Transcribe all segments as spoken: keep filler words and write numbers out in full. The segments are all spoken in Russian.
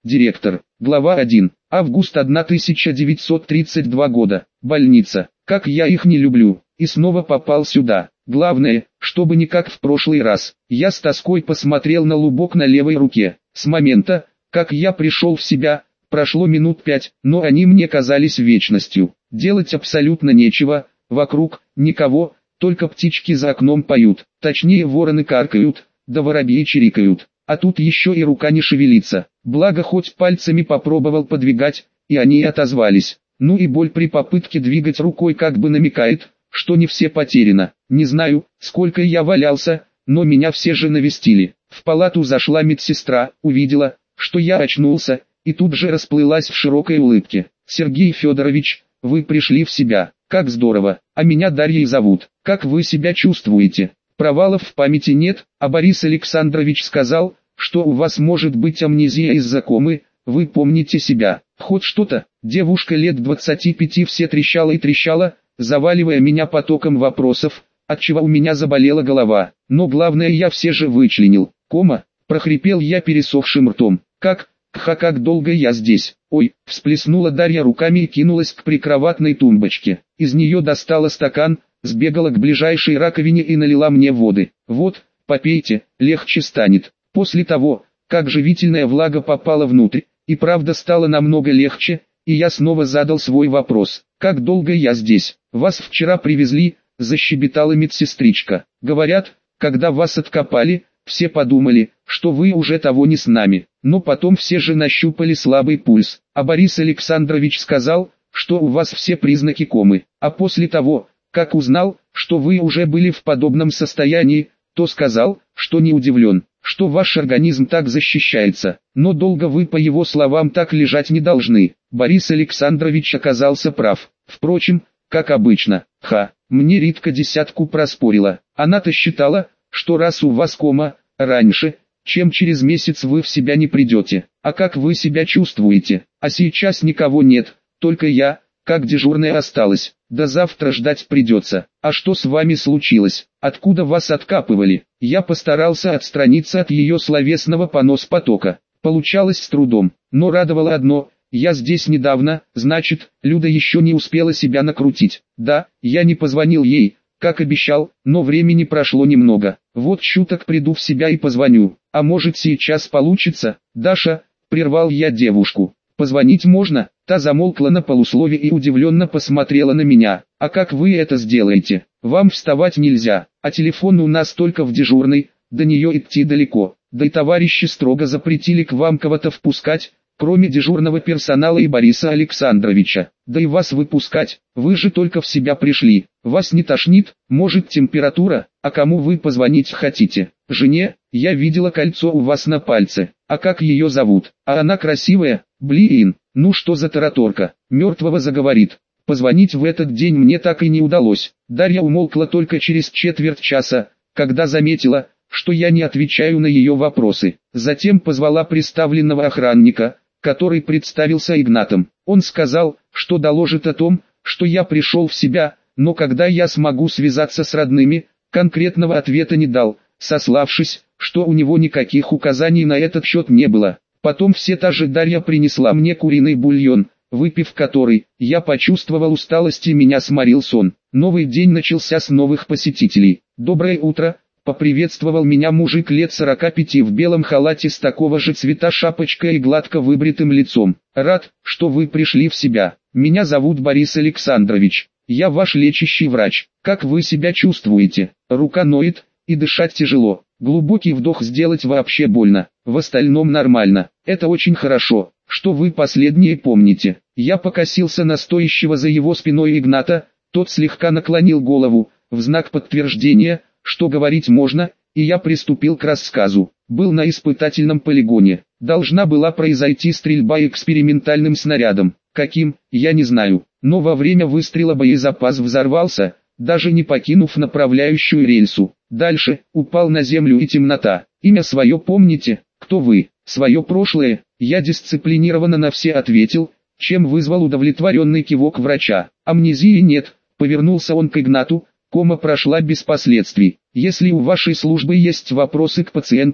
Директор. Глава один. Август тысяча девятьсот тридцать два года. Больница. Как я их не люблю. И снова попал сюда. Главное, чтобы не как в прошлый раз. Я с тоской посмотрел на лубок на левой руке. С момента, как я пришел в себя, прошло минут пять, но они мне казались вечностью. Делать абсолютно нечего, вокруг никого, только птички за окном поют, точнее вороны каркают, да воробьи чирикают. А тут еще и рука не шевелится. Благо хоть пальцами попробовал подвигать, и они отозвались. Ну и боль при попытке двигать рукой как бы намекает, что не все потеряно. Не знаю, сколько я валялся, но меня все же навестили. В палату зашла медсестра, увидела, что я очнулся, и тут же расплылась в широкой улыбке. «Сергей Федорович, вы пришли в себя. Как здорово. А меня Дарьей зовут. Как вы себя чувствуете?» Провалов в памяти нет, а Борис Александрович сказал, что у вас может быть амнезия из-за комы, вы помните себя. Хоть что-то. Девушка лет двадцати пяти все трещала и трещала, заваливая меня потоком вопросов, отчего у меня заболела голова. Но главное я все же вычленил. Кома, прохрипел я пересохшим ртом. Как, кха, как долго я здесь? Ой, всплеснула Дарья руками и кинулась к прикроватной тумбочке. Из нее достала стакан, сбегала к ближайшей раковине и налила мне воды. Вот, попейте, легче станет. После того, как живительная влага попала внутрь, и правда стало намного легче, и я снова задал свой вопрос. Как долго я здесь? Вас вчера привезли, защебетала медсестричка. Говорят, когда вас откопали, все подумали, что вы уже того не с нами. Но потом все же нащупали слабый пульс. А Борис Александрович сказал, что у вас все признаки комы. А после того, как узнал, что вы уже были в подобном состоянии, то сказал, что не удивлен, что ваш организм так защищается. Но долго вы, по его словам, так лежать не должны. Борис Александрович оказался прав. Впрочем, как обычно, ха, мне Ритка десятку проспорила. Она-то считала, что раз у вас кома, раньше, чем через месяц вы в себя не придете. А как вы себя чувствуете? А сейчас никого нет, только я, как дежурная осталась. До завтра ждать придется. А что с вами случилось? Откуда вас откапывали? Я постарался отстраниться от ее словесного понос-потока. Получалось с трудом, но радовало одно: я здесь недавно, значит, Люда еще не успела себя накрутить. Да, я не позвонил ей, как обещал, но времени прошло немного. Вот чуток приду в себя и позвоню. А может сейчас получится? Даша, прервал я девушку. Позвонить можно? Та замолкла на полуслове и удивленно посмотрела на меня. А как вы это сделаете? Вам вставать нельзя, а телефон у нас только в дежурной, до нее идти далеко. Да и товарищи строго запретили к вам кого-то впускать, кроме дежурного персонала и Бориса Александровича. Да и вас выпускать, вы же только в себя пришли. Вас не тошнит? Может температура? А кому вы позвонить хотите? Жене? Я видела кольцо у вас на пальце. А как ее зовут? А она красивая? Блин, ну что за тараторка? Мертвого заговорит. Позвонить в этот день мне так и не удалось. Дарья умолкла только через четверть часа, когда заметила, что я не отвечаю на ее вопросы. Затем позвала представленного охранника, который представился Игнатом. Он сказал, что доложит о том, что я пришел в себя, но когда я смогу связаться с родными, конкретного ответа не дал, сославшись, что у него никаких указаний на этот счет не было. Потом все та же Дарья принесла мне куриный бульон, выпив который, я почувствовал усталость и меня сморил сон. Новый день начался с новых посетителей. «Доброе утро», — поприветствовал меня мужик лет сорока пяти в белом халате с такого же цвета шапочкой и гладко выбритым лицом. «Рад, что вы пришли в себя. Меня зовут Борис Александрович. Я ваш лечащий врач. Как вы себя чувствуете? Рука ноет, и дышать тяжело. Глубокий вдох сделать вообще больно. В остальном нормально. Это очень хорошо, что вы последнее помните». Я покосился на стоящего за его спиной Игната, тот слегка наклонил голову, в знак подтверждения, что говорить можно, и я приступил к рассказу. Был на испытательном полигоне. Должна была произойти стрельба экспериментальным снарядом. Каким, я не знаю, но во время выстрела боезапас взорвался, даже не покинув направляющую рельсу. Дальше, упал на землю и темнота. Имя свое помните? Кто вы? Свое прошлое? Я дисциплинированно на все ответил, чем вызвал удовлетворенный кивок врача. Амнезии нет, повернулся он к Игнату, кома прошла без последствий. Если у вашей службы есть вопросы к пациенту,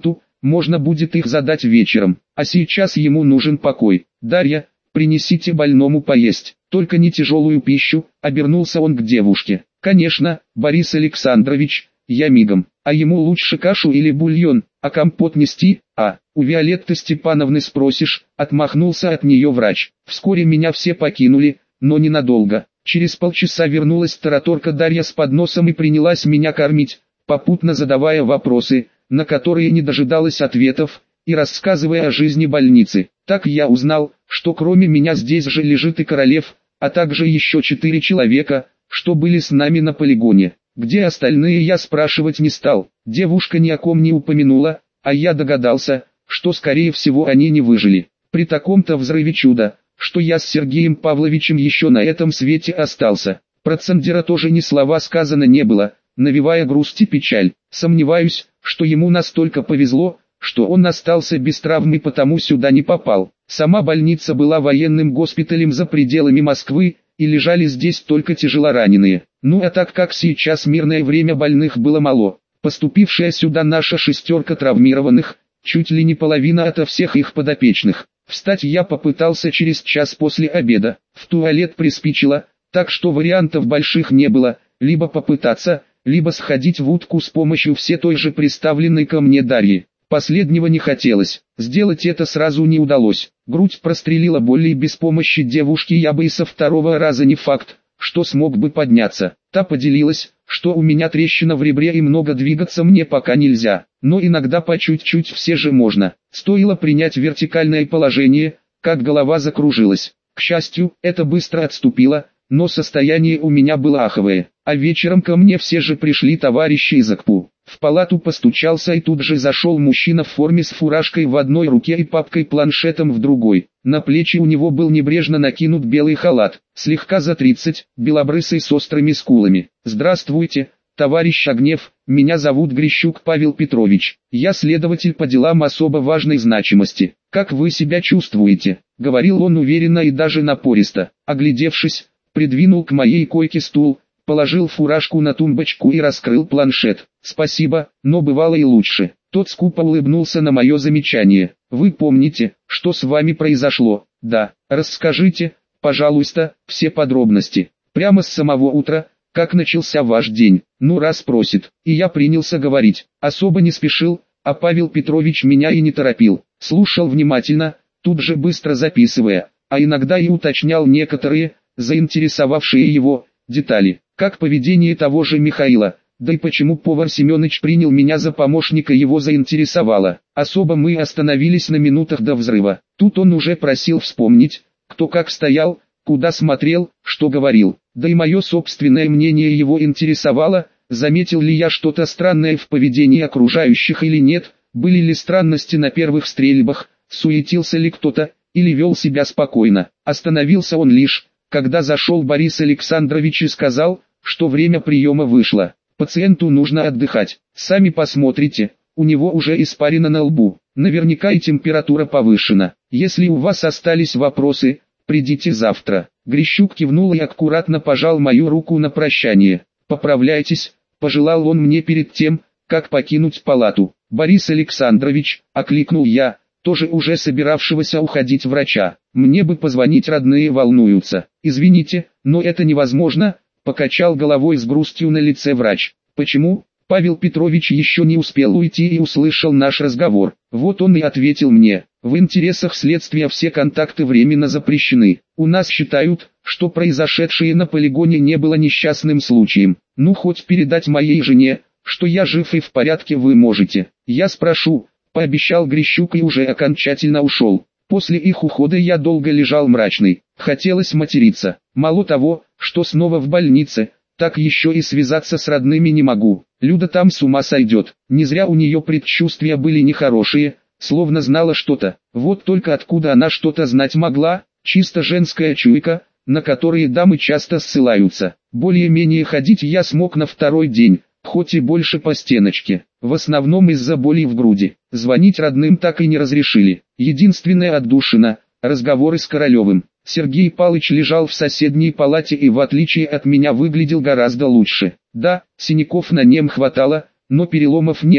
можно будет их задать вечером, а сейчас ему нужен покой. Дарья, принесите больному поесть, только не тяжелую пищу, обернулся он к девушке. Конечно, Борис Александрович, я мигом, а ему лучше кашу или бульон, а компот нести, а, у Виолетты Степановны спросишь, отмахнулся от нее врач. Вскоре меня все покинули, но ненадолго. Через полчаса вернулась тараторка Дарья с подносом и принялась меня кормить, попутно задавая вопросы, на которые не дожидалась ответов, и рассказывая о жизни больницы. Так я узнал, что кроме меня здесь же лежит и Королев, а также еще четыре человека, что были с нами на полигоне. Где остальные, я спрашивать не стал, девушка ни о ком не упомянула, а я догадался, что скорее всего они не выжили. При таком-то взрыве чудо, что я с Сергеем Павловичем еще на этом свете остался. Про Цандера тоже ни слова сказано не было, навевая грусть и печаль. Сомневаюсь, что ему настолько повезло, что он остался без травмы, потому сюда не попал. Сама больница была военным госпиталем за пределами Москвы, и лежали здесь только тяжелораненые. Ну а так как сейчас мирное время, больных было мало, поступившая сюда наша шестерка травмированных, чуть ли не половина ото всех их подопечных. Встать я попытался через час после обеда, в туалет приспичило, так что вариантов больших не было, либо попытаться, либо сходить в утку с помощью все той же приставленной ко мне Дарьи. Последнего не хотелось, сделать это сразу не удалось, грудь прострелила боль, и без помощи девушки я бы и со второго раза не факт, что смог бы подняться. Та поделилась, что у меня трещина в ребре и много двигаться мне пока нельзя, но иногда по чуть-чуть все же можно. Стоило принять вертикальное положение, как голова закружилась. К счастью, это быстро отступило, но состояние у меня было аховое, а вечером ко мне все же пришли товарищи из АКПУ. В палату постучался, и тут же зашел мужчина в форме с фуражкой в одной руке и папкой-планшетом в другой. На плечи у него был небрежно накинут белый халат, слегка за тридцать, белобрысый с острыми скулами. «Здравствуйте, товарищ Огнев, меня зовут Грищук Павел Петрович, я следователь по делам особо важной значимости. Как вы себя чувствуете?» — говорил он уверенно и даже напористо. Оглядевшись, придвинул к моей койке стул, положил фуражку на тумбочку и раскрыл планшет. «Спасибо, но бывало и лучше». Тот скупо улыбнулся на мое замечание. «Вы помните, что с вами произошло?» «Да, расскажите, пожалуйста, все подробности. Прямо с самого утра, как начался ваш день?» «Ну, раз просит». И я принялся говорить. Особо не спешил, а Павел Петрович меня и не торопил. Слушал внимательно, тут же быстро записывая, а иногда и уточнял некоторые, заинтересовавшие его, детали. Как поведение того же Михаила, да и почему повар Семенович принял меня за помощника, его заинтересовало. Особо мы остановились на минутах до взрыва. Тут он уже просил вспомнить, кто как стоял, куда смотрел, что говорил. Да и мое собственное мнение его интересовало, заметил ли я что-то странное в поведении окружающих или нет, были ли странности на первых стрельбах, суетился ли кто-то, или вел себя спокойно. Остановился он лишь, когда зашел Борис Александрович и сказал, что время приема вышло. Пациенту нужно отдыхать. Сами посмотрите, у него уже испарина на лбу. Наверняка и температура повышена. Если у вас остались вопросы, придите завтра. Грищук кивнул и аккуратно пожал мою руку на прощание. «Поправляйтесь», — пожелал он мне перед тем, как покинуть палату. «Борис Александрович», — окликнул я, тоже уже собиравшегося уходить врача. «Мне бы позвонить, родные волнуются». «Извините, но это невозможно», — покачал головой с грустью на лице врач. «Почему?» Павел Петрович еще не успел уйти и услышал наш разговор. Вот он и ответил мне: «В интересах следствия все контакты временно запрещены. У нас считают, что произошедшее на полигоне не было несчастным случаем. Ну, хоть передать моей жене, что я жив и в порядке, вы можете». «Я спрошу», — пообещал Грищук и уже окончательно ушел. После их ухода я долго лежал мрачный. Хотелось материться. Мало того, что снова в больнице, так еще и связаться с родными не могу. Люда там с ума сойдет. Не зря у нее предчувствия были нехорошие, словно знала что-то. Вот только откуда она что-то знать могла? Чисто женская чуйка, на которые дамы часто ссылаются. Более-менее ходить я смог на второй день, хоть и больше по стеночке. В основном из-за боли в груди. Звонить родным так и не разрешили. Единственная отдушина — разговоры с Королевым. Сергей Палыч лежал в соседней палате и в отличие от меня выглядел гораздо лучше. Да, синяков на нем хватало, но переломов не было.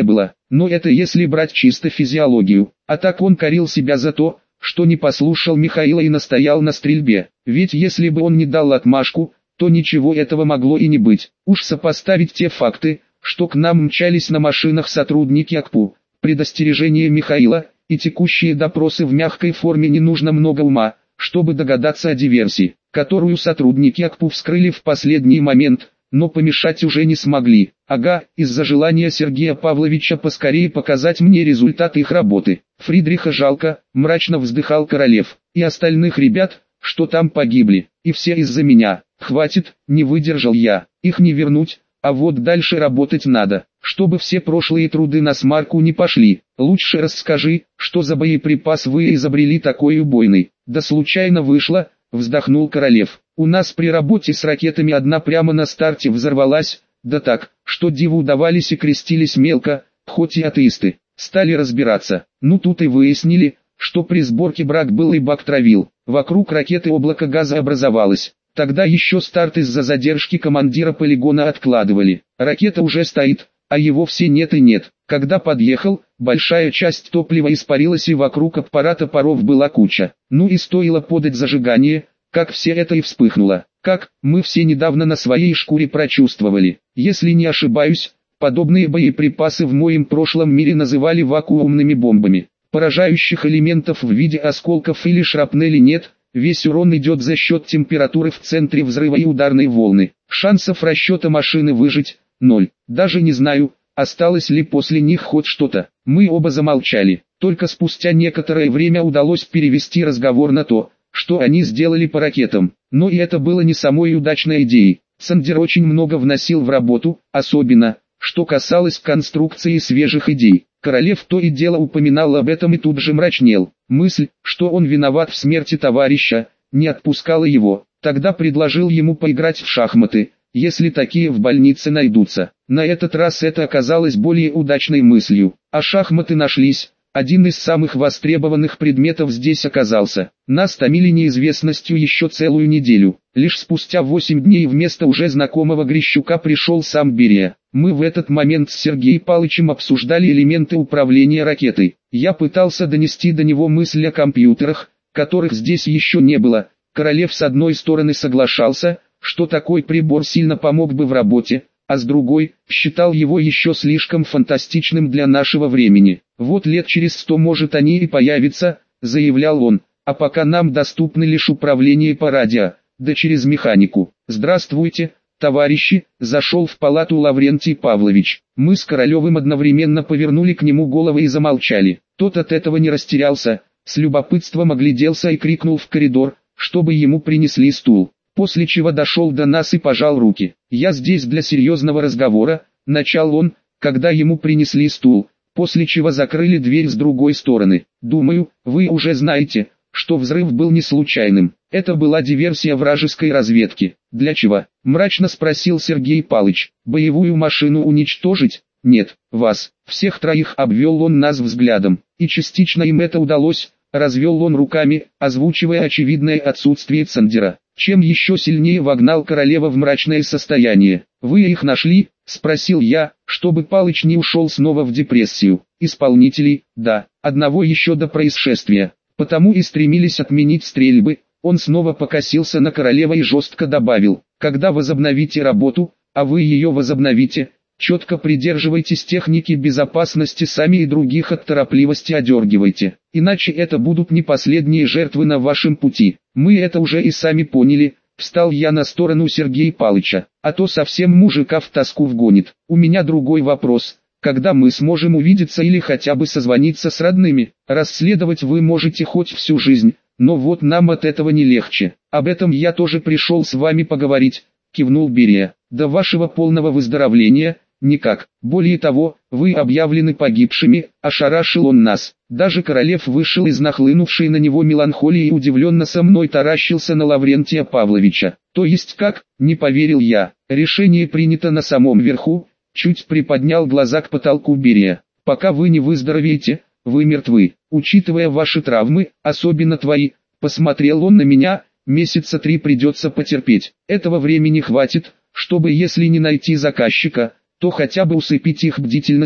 но это если брать чисто физиологию. А так он корил себя за то, что не послушал Михаила и настоял на стрельбе. Ведь если бы он не дал отмашку, то ничего этого могло и не быть. Уж сопоставить те факты, что к нам мчались на машинах сотрудники АКПУ, предостережение Михаила и текущие допросы в мягкой форме, не нужно много ума, чтобы догадаться о диверсии, которую сотрудники АКПУ вскрыли в последний момент, но помешать уже не смогли. Ага, из-за желания Сергея Павловича поскорее показать мне результат их работы. Фридриха жалко, мрачно вздыхал Королев, и остальных ребят, что там погибли, и все из-за меня. Хватит, не выдержал я, их не вернуть, а вот дальше работать надо, чтобы все прошлые труды на смарку не пошли. Лучше расскажи, что за боеприпас вы изобрели такой убойный. Да случайно вышло, вздохнул Королев. У нас при работе с ракетами одна прямо на старте взорвалась, да так, что диву давались и крестились мелко, хоть и атеисты. Стали разбираться, ну тут и выяснили, что при сборке брак был и бак травил. Вокруг ракеты облако газа образовалось. Тогда еще старт из-за задержки командира полигона откладывали. Ракета уже стоит, а его все нет и нет. Когда подъехал, большая часть топлива испарилась и вокруг аппарата паров была куча. Ну и стоило подать зажигание, как все это и вспыхнуло. Как, мы все недавно на своей шкуре прочувствовали. Если не ошибаюсь, подобные боеприпасы в моем прошлом мире называли вакуумными бомбами. Поражающих элементов в виде осколков или шрапнели нет. Весь урон идет за счет температуры в центре взрыва и ударной волны. Шансов расчета машины выжить – ноль. Даже не знаю, осталось ли после них хоть что-то. Мы оба замолчали. Только спустя некоторое время удалось перевести разговор на то, что они сделали по ракетам. Но и это было не самой удачной идеей. Сандер очень много вносил в работу, особенно, что касалось конструкции свежих идей. Королев то и дело упоминал об этом и тут же мрачнел. Мысль, что он виноват в смерти товарища, не отпускала его. Тогда предложил ему поиграть в шахматы, если такие в больнице найдутся. На этот раз это оказалось более удачной мыслью. А шахматы нашлись. Один из самых востребованных предметов здесь оказался. Нас томили неизвестностью еще целую неделю. Лишь спустя восемь дней вместо уже знакомого Грищука пришел сам Берия. Мы в этот момент с Сергеем Палычем обсуждали элементы управления ракетой. Я пытался донести до него мысль о компьютерах, которых здесь еще не было. Королев с одной стороны соглашался, что такой прибор сильно помог бы в работе, а с другой, считал его еще слишком фантастичным для нашего времени. Вот лет через сто может они и появятся, заявлял он, а пока нам доступны лишь управление по радио, да через механику. Здравствуйте, товарищи, зашел в палату Лаврентий Павлович. Мы с Королевым одновременно повернули к нему головы и замолчали. Тот от этого не растерялся, с любопытством огляделся и крикнул в коридор, чтобы ему принесли стул. После чего дошел до нас и пожал руки. «Я здесь для серьезного разговора», — начал он, когда ему принесли стул, после чего закрыли дверь с другой стороны. «Думаю, вы уже знаете, что взрыв был не случайным. Это была диверсия вражеской разведки». «Для чего?» — мрачно спросил Сергей Палыч. «Боевую машину уничтожить?» «Нет, вас». Всех троих обвел он нас взглядом. И частично им это удалось, развел он руками, озвучивая очевидное отсутствие Цандера, чем еще сильнее вогнал Королева в мрачное состояние. «Вы их нашли?» — спросил я, чтобы Палыч не ушел снова в депрессию. «Исполнителей, да, одного еще до происшествия, потому и стремились отменить стрельбы». Он снова покосился на Королева и жестко добавил: «Когда возобновите работу, а вы ее возобновите, четко придерживайтесь техники безопасности сами и других от торопливости одергивайте, иначе это будут не последние жертвы на вашем пути. Мы это уже и сами поняли». Встал я на сторону Сергея Палыча, а то совсем мужика в тоску вгонит. У меня другой вопрос: когда мы сможем увидеться или хотя бы созвониться с родными? Расследовать вы можете хоть всю жизнь, но вот нам от этого не легче. Об этом я тоже пришел с вами поговорить, кивнул Берия. До вашего полного выздоровления никак. Более того, вы объявлены погибшими, ошарашил он нас. Даже Королев вышел из нахлынувшей на него меланхолии и удивленно со мной таращился на Лаврентия Павловича. То есть как? Не поверил я. Решение принято на самом верху. Чуть приподнял глаза к потолку Берия. Пока вы не выздоровеете, вы мертвы. Учитывая ваши травмы, особенно твои, посмотрел он на меня, месяца три придется потерпеть. Этого времени хватит, чтобы, если не найти заказчика, то хотя бы усыпить их бдительность,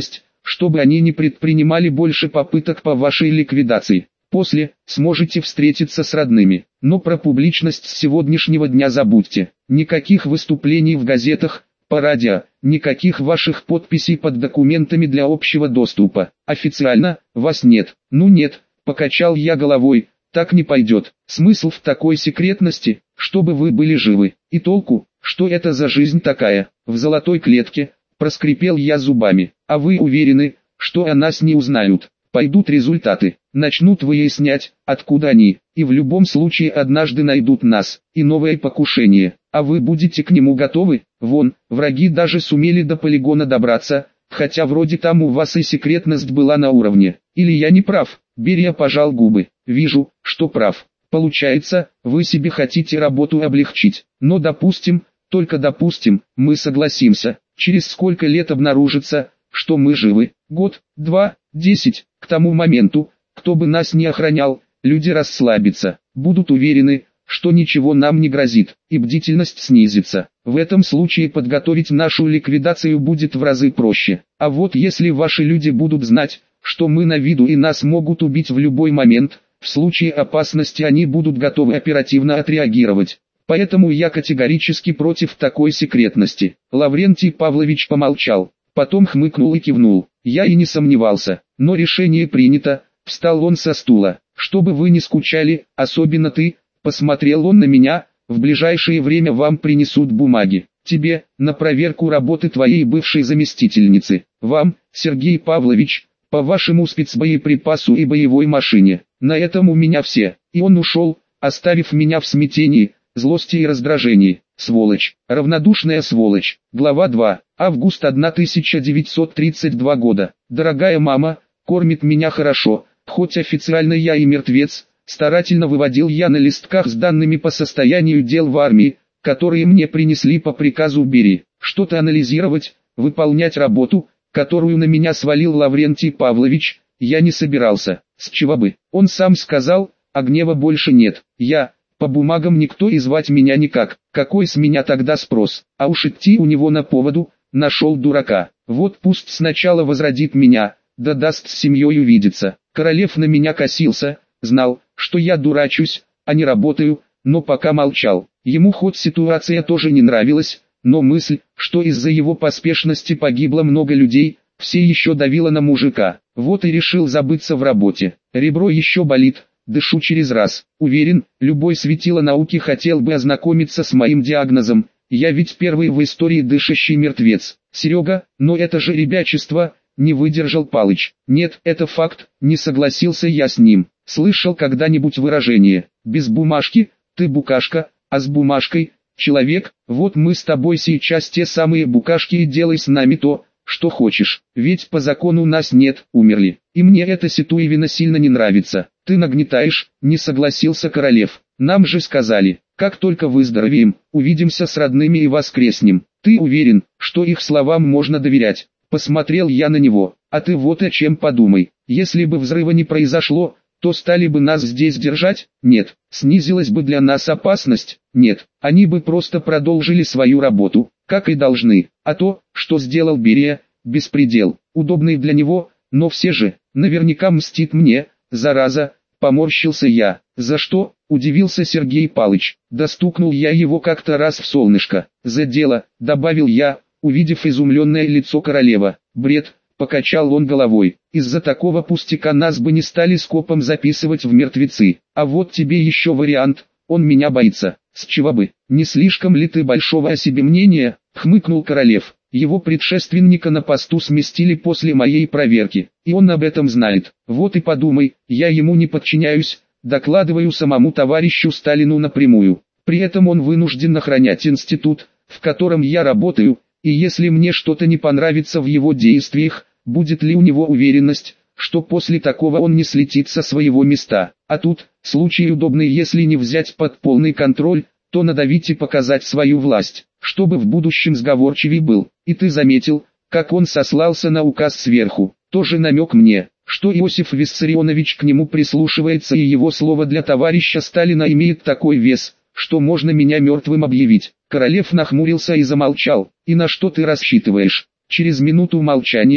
чтобы они не предпринимали больше попыток по вашей ликвидации. После, сможете встретиться с родными. Но про публичность с сегодняшнего дня забудьте. Никаких выступлений в газетах, по радио, никаких ваших подписей под документами для общего доступа. Официально, вас нет. Ну нет, покачал я головой, так не пойдет. Смысл в такой секретности, чтобы вы были живы. И толку, что это за жизнь такая, в золотой клетке, проскрипел я зубами. А вы уверены, что о нас не узнают? Пойдут результаты, начнут выяснять, откуда они, и в любом случае однажды найдут нас, и новое покушение, а вы будете к нему готовы? Вон, враги даже сумели до полигона добраться, хотя вроде там у вас и секретность была на уровне. Или я не прав? Берия пожал губы. Вижу, что прав. Получается, вы себе хотите работу облегчить, но допустим, только допустим, мы согласимся, через сколько лет обнаружится, что мы живы? Год, два, десять. К тому моменту, кто бы нас не охранял, люди расслабятся, будут уверены, что ничего нам не грозит, и бдительность снизится. В этом случае подготовить нашу ликвидацию будет в разы проще. А вот если ваши люди будут знать, что мы на виду и нас могут убить в любой момент, в случае опасности они будут готовы оперативно отреагировать. Поэтому я категорически против такой секретности. Лаврентий Павлович помолчал, потом хмыкнул и кивнул. Я и не сомневался, но решение принято. Встал он со стула. Чтобы вы не скучали, особенно ты, посмотрел он на меня, в ближайшее время вам принесут бумаги. Тебе, на проверку работы твоей бывшей заместительницы. Вам, Сергей Павлович, по вашему спецбоеприпасу и боевой машине. На этом у меня все. И он ушел, оставив меня в смятении, злости и раздражении. Сволочь, равнодушная сволочь. Глава два. Август тысяча девятьсот тридцать два года. Дорогая мама, кормит меня хорошо, хоть официально я и мертвец. Старательно выводил я на листках с данными по состоянию дел в армии, которые мне принесли по приказу Берии. Что-то анализировать, выполнять работу, которую на меня свалил Лаврентий Павлович, я не собирался. С чего бы? Он сам сказал, а гнева больше нет. Я, по бумагам никто и звать меня никак. Какой с меня тогда спрос? А уж идти у него на поводу, нашел дурака. Вот пусть сначала возродит меня, да даст с семьей увидеться. Королев на меня косился, знал, что я дурачусь, а не работаю, но пока молчал. Ему хоть ситуация тоже не нравилась, но мысль, что из-за его поспешности погибло много людей, все еще давила на мужика. Вот и решил забыться в работе. Ребро еще болит, дышу через раз. Уверен, любой светило науки хотел бы ознакомиться с моим диагнозом. Я ведь первый в истории дышащий мертвец. Серега, но это же ребячество, не выдержал Палыч. Нет, это факт, не согласился я с ним. Слышал когда-нибудь выражение: без бумажки, ты букашка, а с бумажкой, человек. Вот мы с тобой сейчас те самые букашки, и делай с нами то, что хочешь. Ведь по закону нас нет, умерли. И мне эта ситуевина сильно не нравится. Ты нагнетаешь, не согласился Королев. Нам же сказали, как только выздоровеем, увидимся с родными и воскреснем. Ты уверен, что их словам можно доверять? Посмотрел я на него. А ты вот о чем подумай. Если бы взрыва не произошло, то стали бы нас здесь держать? Нет. Снизилась бы для нас опасность? Нет. Они бы просто продолжили свою работу, как и должны. А то, что сделал Берия, беспредел. Удобный для него, но все же, наверняка мстит мне, зараза. Поморщился я. За что? Удивился Сергей Палыч. Достукнул я его как-то раз в солнышко. За дело, добавил я, увидев изумленное лицо королева. Бред. Покачал он головой. Из-за такого пустяка нас бы не стали скопом записывать в мертвецы. А вот тебе еще вариант. Он меня боится. С чего бы? Не слишком ли ты большого о себе мнения? Хмыкнул Королев. Его предшественника на посту сместили после моей проверки. И он об этом знает. Вот и подумай, я ему не подчиняюсь. Докладываю самому товарищу Сталину напрямую. При этом он вынужден охранять институт, в котором я работаю. И если мне что-то не понравится в его действиях, будет ли у него уверенность, что после такого он не слетит со своего места. А тут, случай удобный, если не взять под полный контроль, то надавить и показать свою власть, чтобы в будущем сговорчивей был. И ты заметил, как он сослался на указ сверху. Тоже намек мне, что Иосиф Виссарионович к нему прислушивается, и его слово для товарища Сталина имеет такой вес, что можно меня мертвым объявить. Королев нахмурился и замолчал. И на что ты рассчитываешь? Через минуту молчания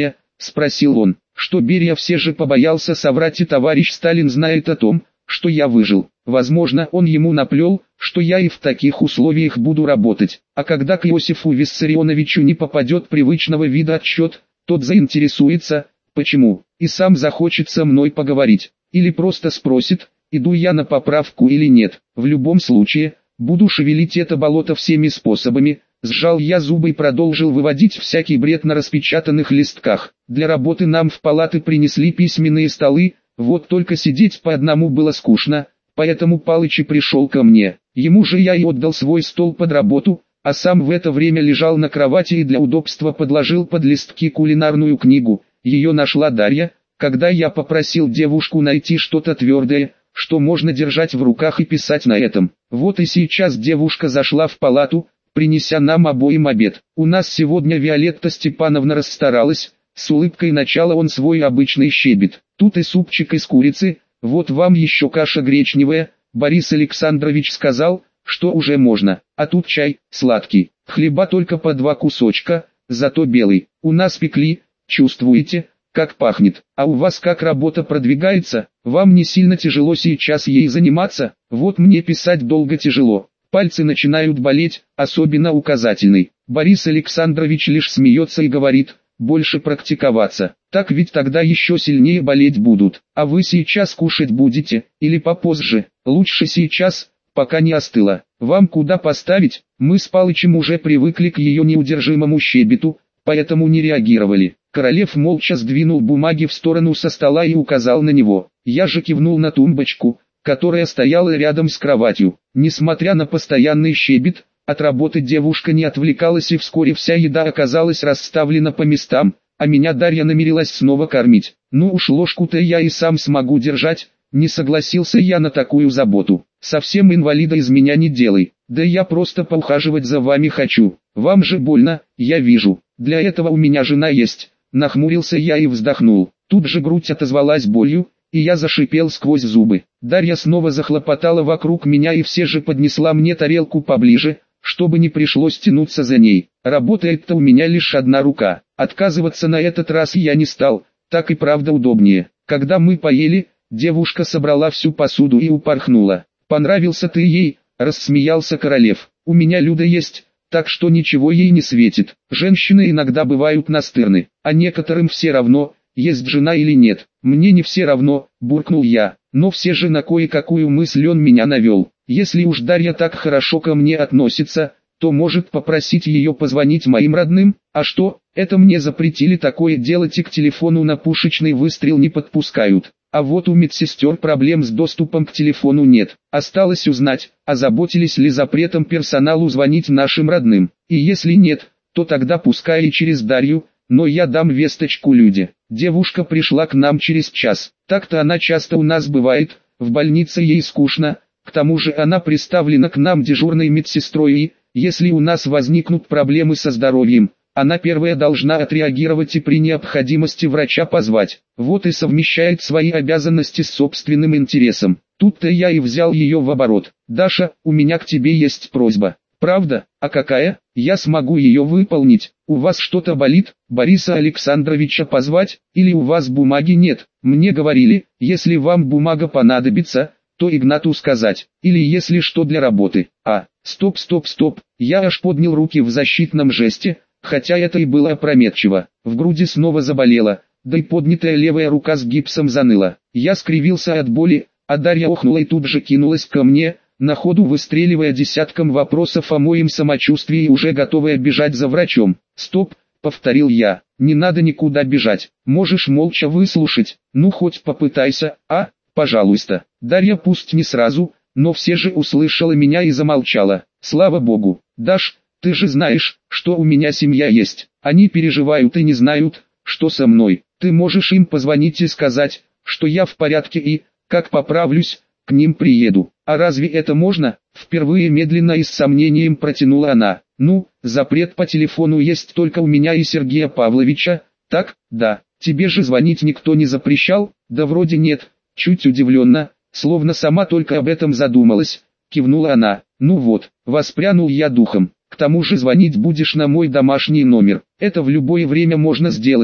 спросил он, что Берия все же побоялся соврать, и товарищ Сталин знает о том, что я выжил. Возможно, он ему наплел, что я и в таких условиях буду работать. А когда к Иосифу Виссарионовичу не попадет привычного вида отчет, тот заинтересуется, почему, и сам захочет со мной поговорить. Или просто спросит, иду я на поправку или нет. В любом случае, буду шевелить это болото всеми способами. Сжал я зубы и продолжил выводить всякий бред на распечатанных листках. Для работы нам в палаты принесли письменные столы, вот только сидеть по одному было скучно, поэтому Палыч и пришел ко мне. Ему же я и отдал свой стол под работу, а сам в это время лежал на кровати и для удобства подложил под листки кулинарную книгу. Ее нашла Дарья, когда я попросил девушку найти что-то твердое, что можно держать в руках и писать на этом. Вот и сейчас девушка зашла в палату, принеся нам обоим обед. У нас сегодня Виолетта Степановна расстаралась, с улыбкой начала он свой обычный щебет. Тут и супчик из курицы, вот вам еще каша гречневая, Борис Александрович сказал, что уже можно, а тут чай, сладкий, хлеба только по два кусочка, зато белый. У нас пекли, чувствуете, как пахнет, а у вас как работа продвигается, вам не сильно тяжело сейчас ей заниматься, вот мне писать долго тяжело. Пальцы начинают болеть, особенно указательный. Борис Александрович лишь смеется и говорит, больше практиковаться, так ведь тогда еще сильнее болеть будут. А вы сейчас кушать будете, или попозже? Лучше сейчас, пока не остыло. Вам куда поставить? Мы с Палычем уже привыкли к ее неудержимому щебету, поэтому не реагировали. Королев молча сдвинул бумаги в сторону со стола и указал на него. Я же кивнул на тумбочку, которая стояла рядом с кроватью. Несмотря на постоянный щебет, от работы девушка не отвлекалась, и вскоре вся еда оказалась расставлена по местам, а меня Дарья намерилась снова кормить. Ну уж ложку-то я и сам смогу держать, не согласился я на такую заботу. Совсем инвалида из меня не делай, да я просто поухаживать за вами хочу. Вам же больно, я вижу, для этого у меня жена есть. Нахмурился я и вздохнул. Тут же грудь отозвалась болью, и я зашипел сквозь зубы. Дарья снова захлопотала вокруг меня и все же поднесла мне тарелку поближе, чтобы не пришлось тянуться за ней. Работает-то у меня лишь одна рука. Отказываться на этот раз я не стал, так и правда удобнее. Когда мы поели, девушка собрала всю посуду и упорхнула. «Понравился ты ей?» – рассмеялся Королев. «У меня Люда есть, так что ничего ей не светит. Женщины иногда бывают настырны, а некоторым все равно, есть жена или нет. Мне не все равно», – буркнул я, но все же на кое-какую мысль он меня навел. Если уж Дарья так хорошо ко мне относится, то может попросить ее позвонить моим родным. А что, это мне запретили такое делать и к телефону на пушечный выстрел не подпускают. А вот у медсестер проблем с доступом к телефону нет. Осталось узнать, озаботились ли запретом персоналу звонить нашим родным. И если нет, то тогда пускай и через Дарью, но я дам весточку Люде. Девушка пришла к нам через час. Так-то она часто у нас бывает, в больнице ей скучно. К тому же она приставлена к нам дежурной медсестрой и, если у нас возникнут проблемы со здоровьем, она первая должна отреагировать и при необходимости врача позвать. Вот и совмещает свои обязанности с собственным интересом. Тут-то я и взял ее в оборот. «Даша, у меня к тебе есть просьба». «Правда? А какая? Я смогу ее выполнить. У вас что-то болит? Бориса Александровича позвать? Или у вас бумаги нет? Мне говорили, если вам бумага понадобится, то Игнату сказать, или если что для работы». А, стоп стоп стоп, я аж поднял руки в защитном жесте, хотя это и было опрометчиво. В груди снова заболело, да и поднятая левая рука с гипсом заныла. Я скривился от боли, а Дарья охнула и тут же кинулась ко мне, на ходу выстреливая десятком вопросов о моем самочувствии и уже готовая бежать за врачом. «Стоп», — повторил я, — «не надо никуда бежать, можешь молча выслушать, ну хоть попытайся, а, пожалуйста». Дарья пусть не сразу, но все же услышала меня и замолчала. «Слава богу, Даш, ты же знаешь, что у меня семья есть, они переживают и не знают, что со мной. Ты можешь им позвонить и сказать, что я в порядке и, как поправлюсь, к ним приеду». «А разве это можно?» — впервые медленно и с сомнением протянула она. «Ну, запрет по телефону есть только у меня и Сергея Павловича, так, да, тебе же звонить никто не запрещал?» «Да вроде нет», — чуть удивленно, словно сама только об этом задумалась, кивнула она. «Ну вот», — воспрянул я духом, «к тому же звонить будешь на мой домашний номер, это в любое время можно сделать,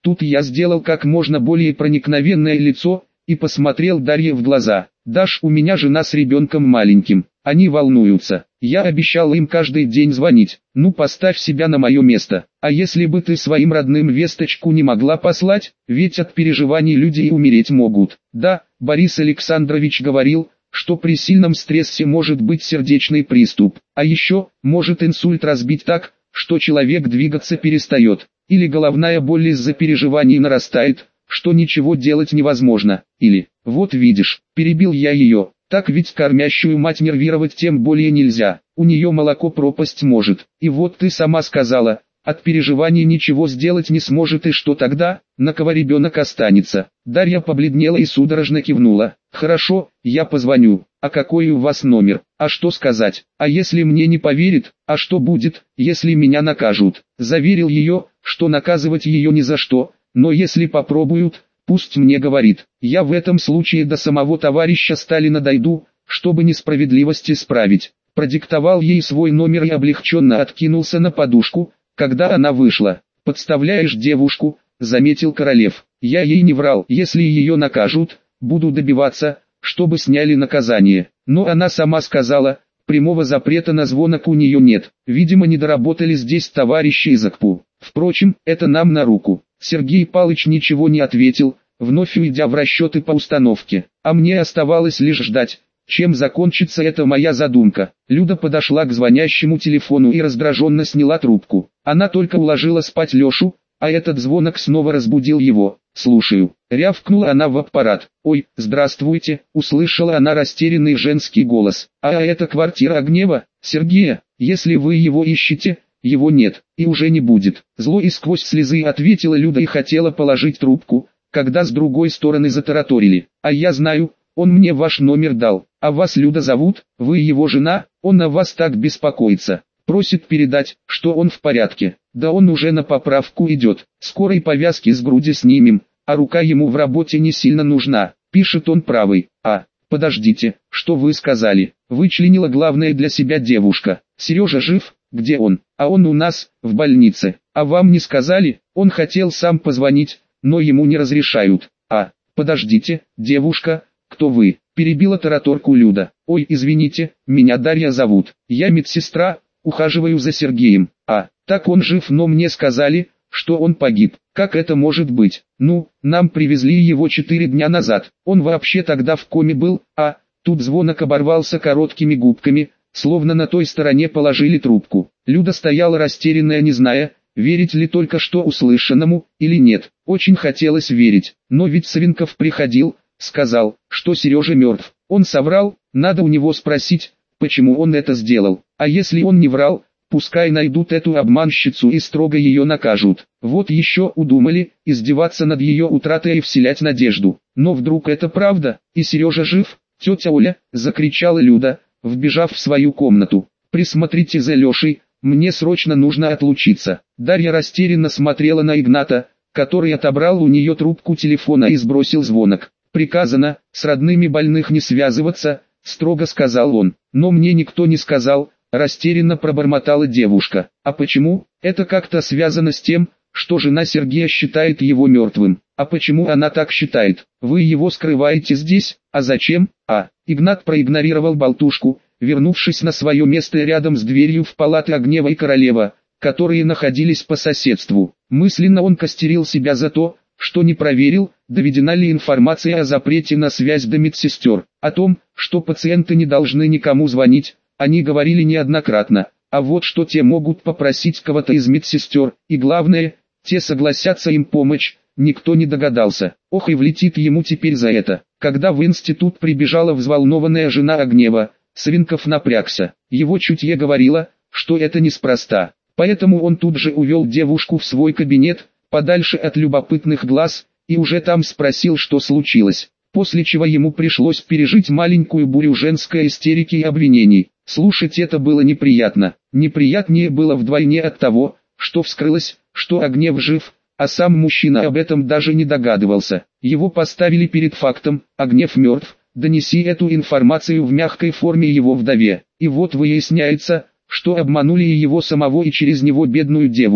Тут я сделал как можно более проникновенное лицо и посмотрел Дарье в глаза. «Даш, у меня жена с ребенком маленьким, они волнуются. Я обещал им каждый день звонить. Ну поставь себя на мое место. А если бы ты своим родным весточку не могла послать, ведь от переживаний люди и умереть могут». Да, Борис Александрович говорил, что при сильном стрессе может быть сердечный приступ. А еще, может инсульт разбить так, что человек двигаться перестает. Или головная боль из-за переживаний нарастает, что ничего делать невозможно. Или, вот видишь, перебил я ее, так ведь кормящую мать нервировать тем более нельзя, у нее молоко пропасть может. И вот ты сама сказала, от переживаний ничего сделать не сможет, и что тогда, на кого ребенок останется? Дарья побледнела и судорожно кивнула. Хорошо, я позвоню. А какой у вас номер? А что сказать? А если мне не поверит? А что будет, если меня накажут? Заверил ее, что наказывать ее ни за что, но если попробуют, пусть мне говорит. Я в этом случае до самого товарища Сталина дойду, чтобы несправедливость исправить. Продиктовал ей свой номер и облегченно откинулся на подушку, когда она вышла. «Подставляешь девушку», — заметил Королев. «Я ей не врал. Если ее накажут, буду добиваться, чтобы сняли наказание». Но она сама сказала, прямого запрета на звонок у нее нет. Видимо, не доработали здесь товарищи из АКПУ. Впрочем, это нам на руку. Сергей Палыч ничего не ответил, вновь уйдя в расчеты по установке. А мне оставалось лишь ждать, чем закончится эта моя задумка. Люда подошла к звонящему телефону и раздраженно сняла трубку. Она только уложила спать Лешу, а этот звонок снова разбудил его. «Слушаю», — рявкнула она в аппарат. «Ой, здравствуйте», — услышала она растерянный женский голос. «А это квартира Огнева, Сергея, если вы его ищете, его нет, и уже не будет». Зло и сквозь слезы ответила Люда и хотела положить трубку, когда с другой стороны затараторили. «А я знаю, он мне ваш номер дал. А вас Люда зовут, вы его жена, он о вас так беспокоится. Просит передать, что он в порядке. Да он уже на поправку идет. Скорой повязки с груди снимем, а рука ему в работе не сильно нужна. Пишет он правой. А, подождите, что вы сказали?» Вычленила главное для себя девушка. «Сережа жив? Где он?» «А он у нас, в больнице. А вам не сказали?» «Он хотел сам позвонить, но ему не разрешают». «А, подождите, девушка, кто вы?» Перебила тараторку Люда. «Ой, извините, меня Дарья зовут. Я медсестра, ухаживаю за Сергеем». «А, так он жив, но мне сказали, что он погиб. Как это может быть?» «Ну, нам привезли его четыре дня назад. Он вообще тогда в коме был, а...» Тут звонок оборвался короткими губками, словно на той стороне положили трубку. Люда стояла растерянная, не зная, верить ли только что услышанному, или нет. Очень хотелось верить, но ведь Савенков приходил, сказал, что Сережа мертв. Он соврал, надо у него спросить, почему он это сделал. А если он не врал, пускай найдут эту обманщицу и строго ее накажут. Вот еще удумали, издеваться над ее утратой и вселять надежду. Но вдруг это правда, и Сережа жив? «Тетя Оля!» — закричала Люда, вбежав в свою комнату. «Присмотрите за Лешей, мне срочно нужно отлучиться». Дарья растерянно смотрела на Игната, который отобрал у нее трубку телефона и сбросил звонок. «Приказано, с родными больных не связываться», — строго сказал он. «Но мне никто не сказал», — растерянно пробормотала девушка. «А почему? Это как-то связано с тем, что жена Сергея считает его мертвым». «А почему она так считает? Вы его скрываете здесь, а зачем?» «А...» Игнат проигнорировал болтушку, вернувшись на свое место рядом с дверью в палаты Огнева и Королева, которые находились по соседству. Мысленно он костерил себя за то, что не проверил, доведена ли информация о запрете на связь до медсестер. О том, что пациенты не должны никому звонить, они говорили неоднократно. А вот что те могут попросить кого-то из медсестер, и главное, те согласятся им помочь, никто не догадался. Ох, и влетит ему теперь за это. Когда в институт прибежала взволнованная жена Огнева, Савенков напрягся. Его чутье говорило, что это неспроста. Поэтому он тут же увел девушку в свой кабинет, подальше от любопытных глаз, и уже там спросил, что случилось. После чего ему пришлось пережить маленькую бурю женской истерики и обвинений. Слушать это было неприятно. Неприятнее было вдвойне от того, что вскрылось, что Огнев жив, а сам мужчина об этом даже не догадывался. Его поставили перед фактом: Огнев мертв, донеси эту информацию в мягкой форме его вдове. И вот выясняется, что обманули и его самого, и через него бедную девушку.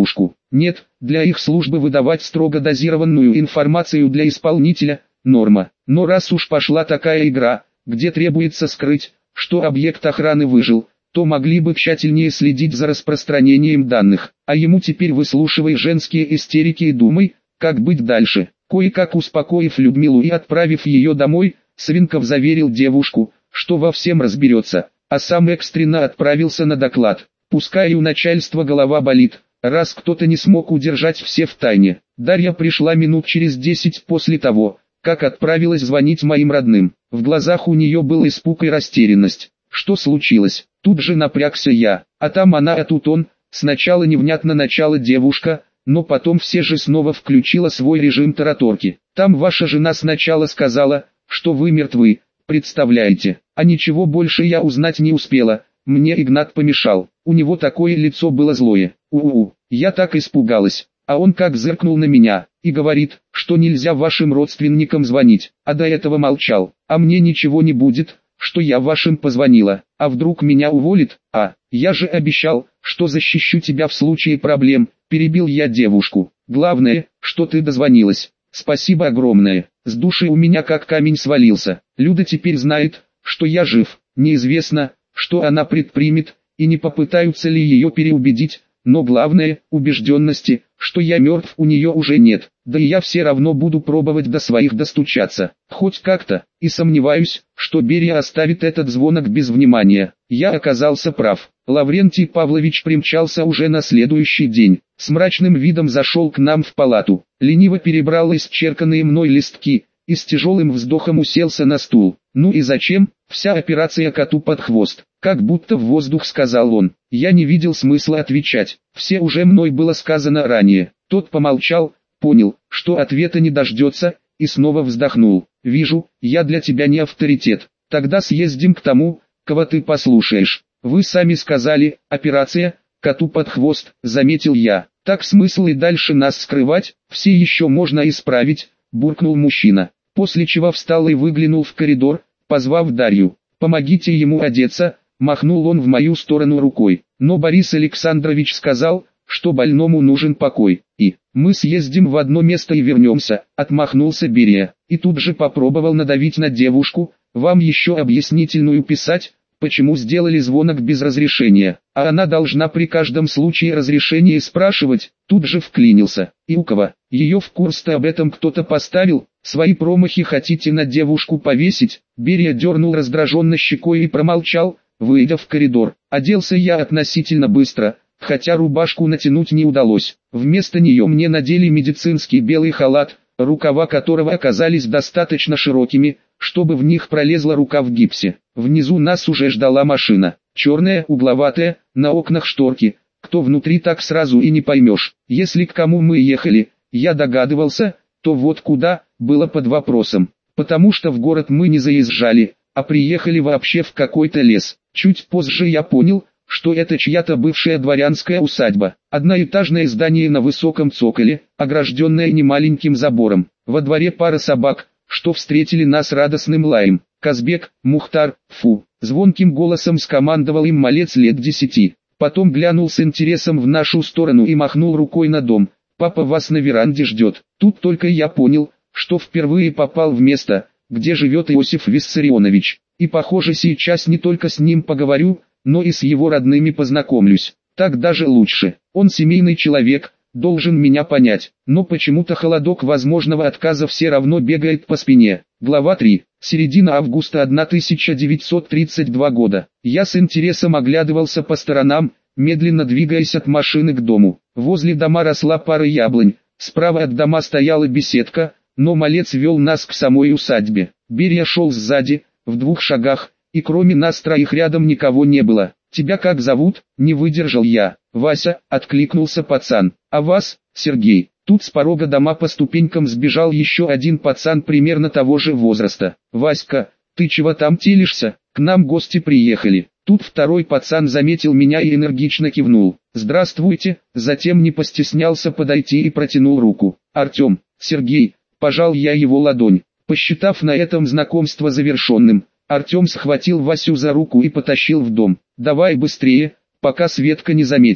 Нет, для их службы выдавать строго дозированную информацию для исполнителя – норма. Но раз уж пошла такая игра, где требуется скрыть, что объект охраны выжил, то могли бы тщательнее следить за распространением данных. А ему теперь выслушивай женские истерики и думай, как быть дальше. Кое-как успокоив Людмилу и отправив ее домой, Свинков заверил девушку, что во всем разберется, а сам экстренно отправился на доклад. Пускай у начальства голова болит, раз кто-то не смог удержать все в тайне. Дарья пришла минут через десять после того, как отправилась звонить моим родным. В глазах у нее был испуг и растерянность. Что случилось? Тут же напрягся я, а там она, а тут он. Сначала невнятно начала девушка, но потом все же снова включила свой режим тараторки. Там ваша жена сначала сказала, что вы мертвы, представляете, а ничего больше я узнать не успела, мне Игнат помешал, у него такое лицо было злое, у-у-у, я так испугалась, а он как зыркнул на меня, и говорит, что нельзя вашим родственникам звонить, а до этого молчал, а мне ничего не будет, что я вашим позвонила, а вдруг меня уволит, а, я же обещал, что защищу тебя в случае проблем, перебил я девушку, главное, что ты дозвонилась, спасибо огромное, с души у меня как камень свалился, Люда теперь знает, что я жив, неизвестно, что она предпримет, и не попытаются ли ее переубедить, но главное, убежденности, что я мертв, у нее уже нет, да и я все равно буду пробовать до своих достучаться, хоть как-то, и сомневаюсь, что Берия оставит этот звонок без внимания. Я оказался прав. Лаврентий Павлович примчался уже на следующий день, с мрачным видом зашел к нам в палату, лениво перебрал исчерканные мной листки, и с тяжелым вздохом уселся на стул. Ну и зачем, вся операция коту под хвост, как будто в воздух сказал он. Я не видел смысла отвечать, все уже мной было сказано ранее. Тот помолчал, понял, что ответа не дождется, и снова вздохнул. Вижу, я для тебя не авторитет, тогда съездим к тому, кого ты послушаешь. Вы сами сказали, операция, коту под хвост, заметил я. Так смысл и дальше нас скрывать, все еще можно исправить, буркнул мужчина. После чего встал и выглянул в коридор, позвав Дарью. «Помогите ему одеться», махнул он в мою сторону рукой. Но Борис Александрович сказал, что больному нужен покой, и «мы съездим в одно место и вернемся», отмахнулся Берия. И тут же попробовал надавить на девушку, «вам еще объяснительную писать, почему сделали звонок без разрешения, а она должна при каждом случае разрешение спрашивать», тут же вклинился. «И у кого? Ее в курс-то об этом кто-то поставил? Свои промахи хотите на девушку повесить?» Берия дернул раздраженно щекой и промолчал, выйдя в коридор. Оделся я относительно быстро, хотя рубашку натянуть не удалось. Вместо нее мне надели медицинский белый халат, рукава которого оказались достаточно широкими, чтобы в них пролезла рука в гипсе. Внизу нас уже ждала машина, черная, угловатая, на окнах шторки. Кто внутри, так сразу и не поймешь. Если к кому мы ехали, я догадывался, то вот куда, было под вопросом. Потому что в город мы не заезжали, а приехали вообще в какой-то лес. Чуть позже я понял, что это чья-то бывшая дворянская усадьба. Одноэтажное здание на высоком цоколе, огражденное немаленьким забором. Во дворе пара собак, что встретили нас радостным лаем. «Казбек, Мухтар, фу!» Звонким голосом скомандовал им малец лет десяти. Потом глянул с интересом в нашу сторону и махнул рукой на дом. «Папа вас на веранде ждет». Тут только я понял, что впервые попал в место, где живет Иосиф Виссарионович. И похоже, сейчас не только с ним поговорю, но и с его родными познакомлюсь. Так даже лучше. Он семейный человек, должен меня понять. Но почему-то холодок возможного отказа все равно бегает по спине. Глава три. Середина августа тысяча девятьсот тридцать второго года. Я с интересом оглядывался по сторонам, медленно двигаясь от машины к дому. Возле дома росла пара яблонь, справа от дома стояла беседка, но малец вел нас к самой усадьбе. Берия шел сзади, в двух шагах, и кроме нас троих рядом никого не было. «Тебя как зовут?» — не выдержал я. «Вася», — откликнулся пацан. «А вас?» «Сергей». Тут с порога дома по ступенькам сбежал еще один пацан примерно того же возраста. «Васька, ты чего там телишься? К нам гости приехали». Тут второй пацан заметил меня и энергично кивнул. «Здравствуйте», затем не постеснялся подойти и протянул руку. «Артем, Сергей», пожал я его ладонь. Посчитав на этом знакомство завершенным, Артем схватил Васю за руку и потащил в дом. «Давай быстрее, пока Светка не заметила».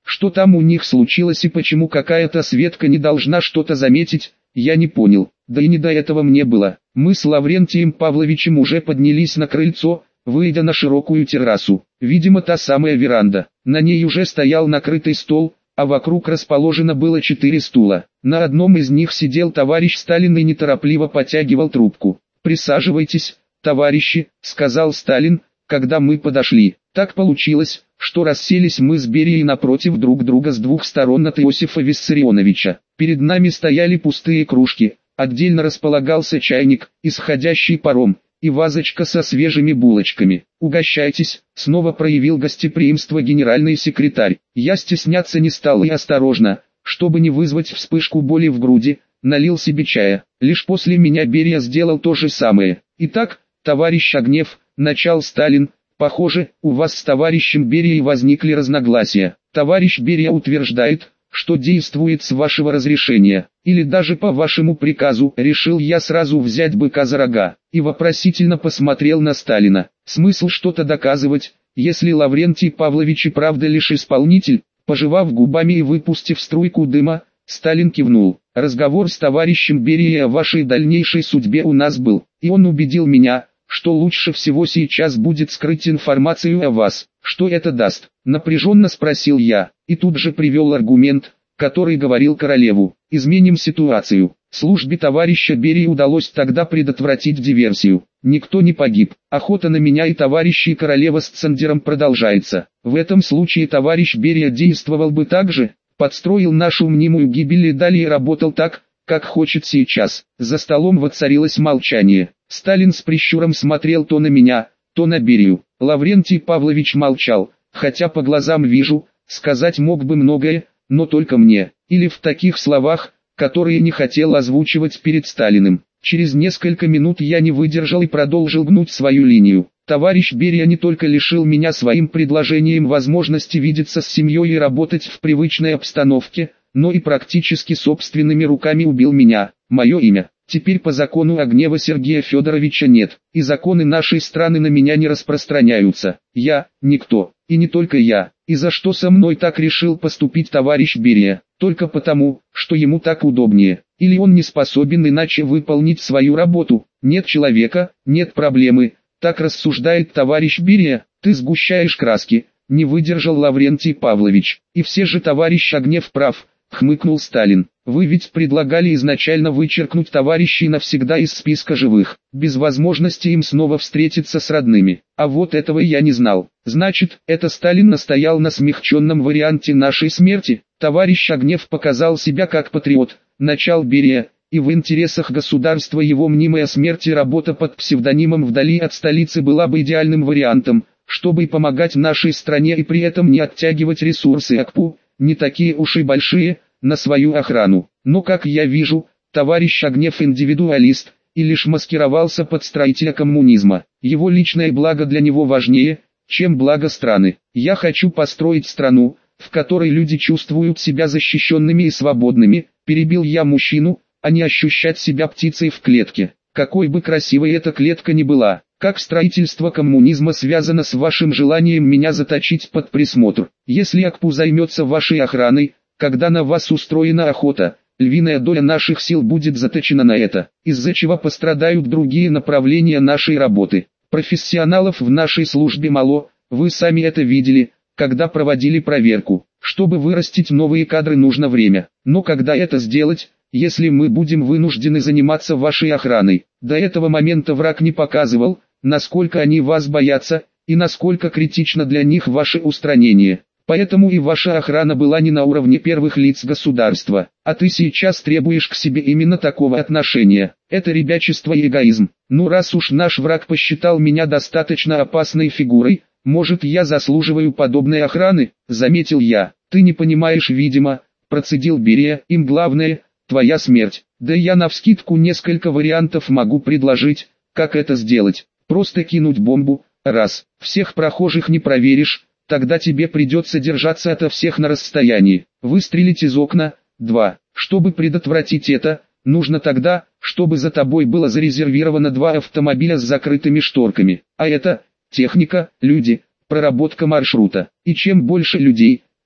Что там у них случилось и почему какая-то Светка не должна что-то заметить, я не понял. Да и не до этого мне было. Мы с Лаврентием Павловичем уже поднялись на крыльцо, выйдя на широкую террасу. Видимо, та самая веранда. На ней уже стоял накрытый стол, а вокруг расположено было четыре стула. На одном из них сидел товарищ Сталин и неторопливо потягивал трубку. «Присаживайтесь, товарищи», — сказал Сталин, когда мы подошли. Так получилось, что расселись мы с Берией напротив друг друга с двух сторон от Иосифа Виссарионовича. Перед нами стояли пустые кружки, отдельно располагался чайник, исходящий паром, и вазочка со свежими булочками. «Угощайтесь», — снова проявил гостеприимство генеральный секретарь. Я стесняться не стал и осторожно, чтобы не вызвать вспышку боли в груди, налил себе чая. Лишь после меня Берия сделал то же самое. «Итак, товарищ Огнев», — начал Сталин, — «похоже, у вас с товарищем Берией возникли разногласия. Товарищ Берия утверждает, что действует с вашего разрешения, или даже по вашему приказу. Решил я сразу взять быка за рога, и вопросительно посмотрел на Сталина. Смысл что-то доказывать, если Лаврентий Павлович и правда лишь исполнитель?» Пожевав губами и выпустив струйку дыма, Сталин кивнул. «Разговор с товарищем Берией о вашей дальнейшей судьбе у нас был, и он убедил меня, что лучше всего сейчас будет скрыть информацию о вас. Что это даст?» Напряженно спросил я, и тут же привел аргумент, который говорил королеву. «Изменим ситуацию. Службе товарища Берии удалось тогда предотвратить диверсию. Никто не погиб. Охота на меня и товарищей королева с Цендером продолжается. В этом случае товарищ Берия действовал бы так же, подстроил нашу мнимую гибель и далее работал так, как хочет сейчас». За столом воцарилось молчание. Сталин с прищуром смотрел то на меня, то на Берию. Лаврентий Павлович молчал, хотя по глазам вижу, сказать мог бы многое, но только мне, или в таких словах, которые не хотел озвучивать перед Сталиным. Через несколько минут я не выдержал и продолжил гнуть свою линию. Товарищ Берия не только лишил меня своим предложением возможности видеться с семьей и работать в привычной обстановке, но и практически собственными руками убил меня. Мое имя теперь по закону Огнева Сергея Федоровича нет, и законы нашей страны на меня не распространяются. Я – никто, и не только я. И за что со мной так решил поступить товарищ Берия? Только потому, что ему так удобнее. Или он не способен иначе выполнить свою работу? Нет человека, нет проблемы. Так рассуждает товарищ Берия. Ты сгущаешь краски, не выдержал Лаврентий Павлович. И все же товарищ Огнев прав, хмыкнул Сталин. Вы ведь предлагали изначально вычеркнуть товарищей навсегда из списка живых, без возможности им снова встретиться с родными. А вот этого я не знал. Значит, это Сталин настоял на смягченном варианте нашей смерти. Товарищ Огнев показал себя как патриот, начал Берия, и в интересах государства его мнимая смерть и работа под псевдонимом вдали от столицы была бы идеальным вариантом, чтобы помогать нашей стране и при этом не оттягивать ресурсы АКПУ, не такие уж и большие, на свою охрану. Но, как я вижу, товарищ Огнев индивидуалист, и лишь маскировался под строителя коммунизма. Его личное благо для него важнее, чем благо страны. Я хочу построить страну, в которой люди чувствуют себя защищенными и свободными, перебил я мужчину, а не ощущать себя птицей в клетке. Какой бы красивой эта клетка ни была, как строительство коммунизма связано с вашим желанием меня заточить под присмотр. Если АКПУ займется вашей охраной, когда на вас устроена охота, львиная доля наших сил будет заточена на это, из-за чего пострадают другие направления нашей работы. Профессионалов в нашей службе мало, вы сами это видели, когда проводили проверку. Чтобы вырастить новые кадры, нужно время. Но когда это сделать, если мы будем вынуждены заниматься вашей охраной? До этого момента враг не показывал, насколько они вас боятся, и насколько критично для них ваше устранение. Поэтому и ваша охрана была не на уровне первых лиц государства, а ты сейчас требуешь к себе именно такого отношения. Это ребячество и эгоизм. Ну раз уж наш враг посчитал меня достаточно опасной фигурой, может я заслуживаю подобной охраны, заметил я. Ты не понимаешь, видимо, процедил Берия, им главное – твоя смерть. Да я навскидку несколько вариантов могу предложить, как это сделать. Просто кинуть бомбу, раз, всех прохожих не проверишь, тогда тебе придется держаться ото всех на расстоянии. Выстрелить из окна, два. Чтобы предотвратить это, нужно тогда, чтобы за тобой было зарезервировано два автомобиля с закрытыми шторками. А это, техника, люди, проработка маршрута. И чем больше людей,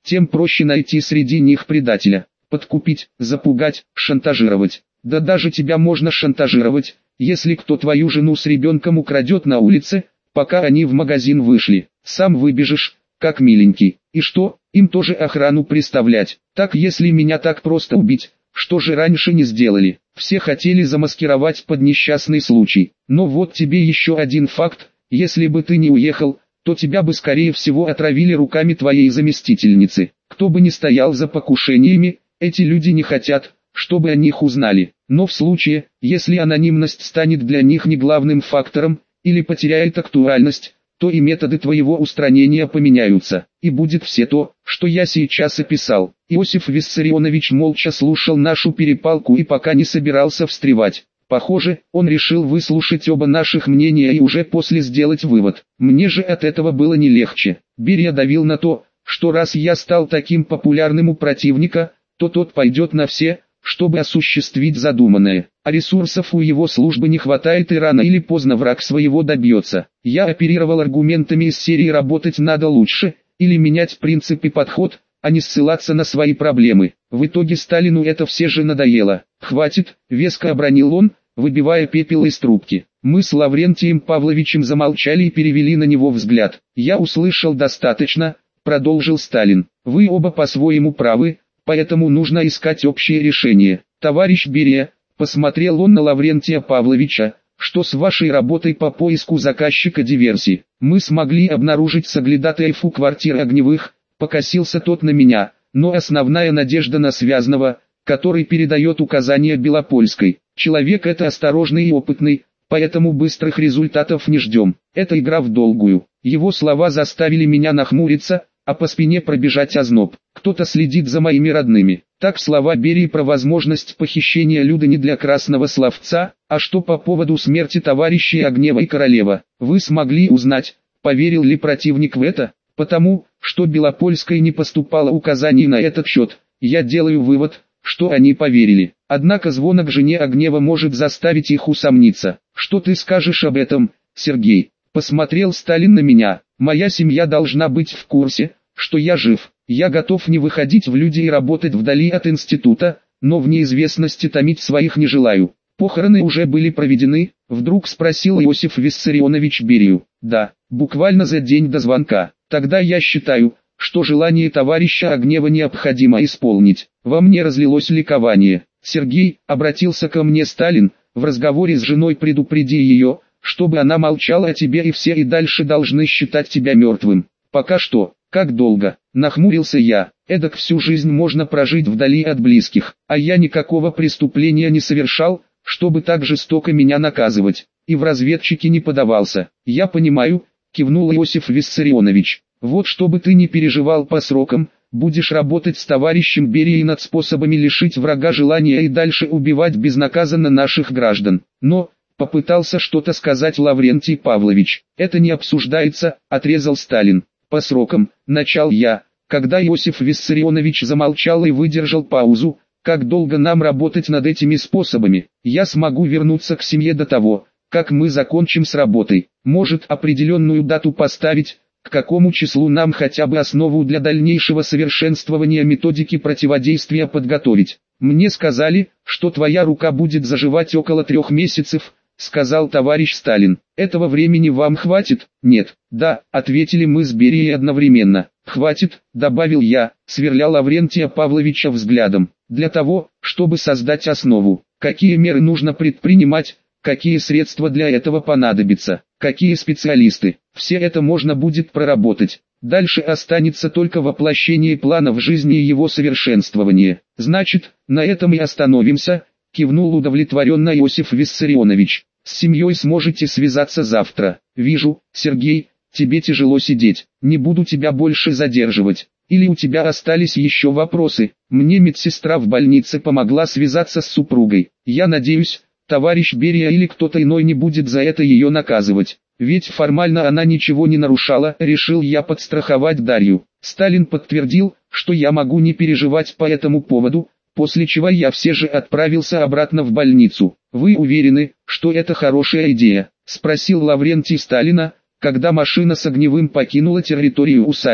тем проще найти среди них предателя, подкупить, запугать, шантажировать. Да даже тебя можно шантажировать, если кто твою жену с ребенком украдет на улице, пока они в магазин вышли. Сам выбежишь, как миленький. И что, им тоже охрану представлять? Так если меня так просто убить, что же раньше не сделали? Все хотели замаскировать под несчастный случай. Но вот тебе еще один факт: если бы ты не уехал, то тебя бы скорее всего отравили руками твоей заместительницы. Кто бы ни стоял за покушениями, эти люди не хотят, чтобы о них узнали. Но в случае, если анонимность станет для них не главным фактором, или потеряет актуальность, то и методы твоего устранения поменяются, и будет все то, что я сейчас описал. Иосиф Виссарионович молча слушал нашу перепалку и пока не собирался встревать. Похоже, он решил выслушать оба наших мнения и уже после сделать вывод. Мне же от этого было не легче. Берия давил на то, что раз я стал таким популярным у противника, то тот пойдет на все, чтобы осуществить задуманное. А ресурсов у его службы не хватает, и рано или поздно враг своего добьется. Я оперировал аргументами из серии «работать надо лучше» или «менять принцип и подход», а не ссылаться на свои проблемы. В итоге Сталину это все же надоело. «Хватит», — веско обронил он, выбивая пепел из трубки. Мы с Лаврентием Павловичем замолчали и перевели на него взгляд. «Я услышал достаточно», — продолжил Сталин. «Вы оба по-своему правы, поэтому нужно искать общее решение. Товарищ Берия», — посмотрел он на Лаврентия Павловича, — «что с вашей работой по поиску заказчика диверсии? Мы смогли обнаружить соглядатаев у квартиры Огневых», — покосился тот на меня, — «но основная надежда на Связного, который передает указания Белопольской. Человек это осторожный и опытный, поэтому быстрых результатов не ждем. Это игра в долгую». Его слова заставили меня нахмуриться, а по спине пробежать озноб. Кто-то следит за моими родными. Так слова Берии про возможность похищения Люды не для красного словца, а что по поводу смерти товарищей Огнева и Королева. Вы смогли узнать, поверил ли противник в это? Потому, что Белопольской не поступало указаний на этот счет, я делаю вывод, что они поверили. Однако звонок жене Огнева может заставить их усомниться. Что ты скажешь об этом, Сергей? Посмотрел Сталин на меня. Моя семья должна быть в курсе, что я жив. Я готов не выходить в люди и работать вдали от института, но в неизвестности томить своих не желаю. Похороны уже были проведены, вдруг спросил Иосиф Виссарионович Берию. Да, буквально за день до звонка. Тогда я считаю, что желание товарища Огнева необходимо исполнить. Во мне разлилось ликование. Сергей, обратился ко мне Сталин, в разговоре с женой предупреди ее, чтобы она молчала о тебе, и все и дальше должны считать тебя мертвым. Пока что. Как долго? Нахмурился я. Эдак всю жизнь можно прожить вдали от близких, а я никакого преступления не совершал, чтобы так жестоко меня наказывать. И в разведчики не подавался. Я понимаю, кивнул Иосиф Виссарионович. Вот чтобы ты не переживал по срокам, будешь работать с товарищем Берией над способами лишить врага желания и дальше убивать безнаказанно наших граждан. Но, попытался что-то сказать Лаврентий Павлович. Это не обсуждается, отрезал Сталин. По срокам, начал я, когда Иосиф Виссарионович замолчал и выдержал паузу. Как долго нам работать над этими способами? Я смогу вернуться к семье до того, как мы закончим с работой. Может, определенную дату поставить, к какому числу нам хотя бы основу для дальнейшего совершенствования методики противодействия подготовить. Мне сказали, что твоя рука будет заживать около трех месяцев, сказал товарищ Сталин. Этого времени вам хватит? Нет. Да, ответили мы с Берией одновременно. Хватит, добавил я, сверля Лаврентия Павловича взглядом. Для того, чтобы создать основу. Какие меры нужно предпринимать, какие средства для этого понадобятся, какие специалисты. Все это можно будет проработать. Дальше останется только воплощение плана в жизни и его совершенствование. Значит, на этом и остановимся, кивнул удовлетворенно Иосиф Виссарионович. С семьей сможете связаться завтра. Вижу, Сергей, тебе тяжело сидеть. Не буду тебя больше задерживать. Или у тебя остались еще вопросы? Мне медсестра в больнице помогла связаться с супругой. Я надеюсь, товарищ Берия или кто-то иной не будет за это ее наказывать. Ведь формально она ничего не нарушала, решил я подстраховать Дарью. Сталин подтвердил, что я могу не переживать по этому поводу, после чего я все же отправился обратно в больницу. «Вы уверены, что это хорошая идея?» – спросил Лаврентий Сталина, когда машина с Огневым покинула территорию усадьбы.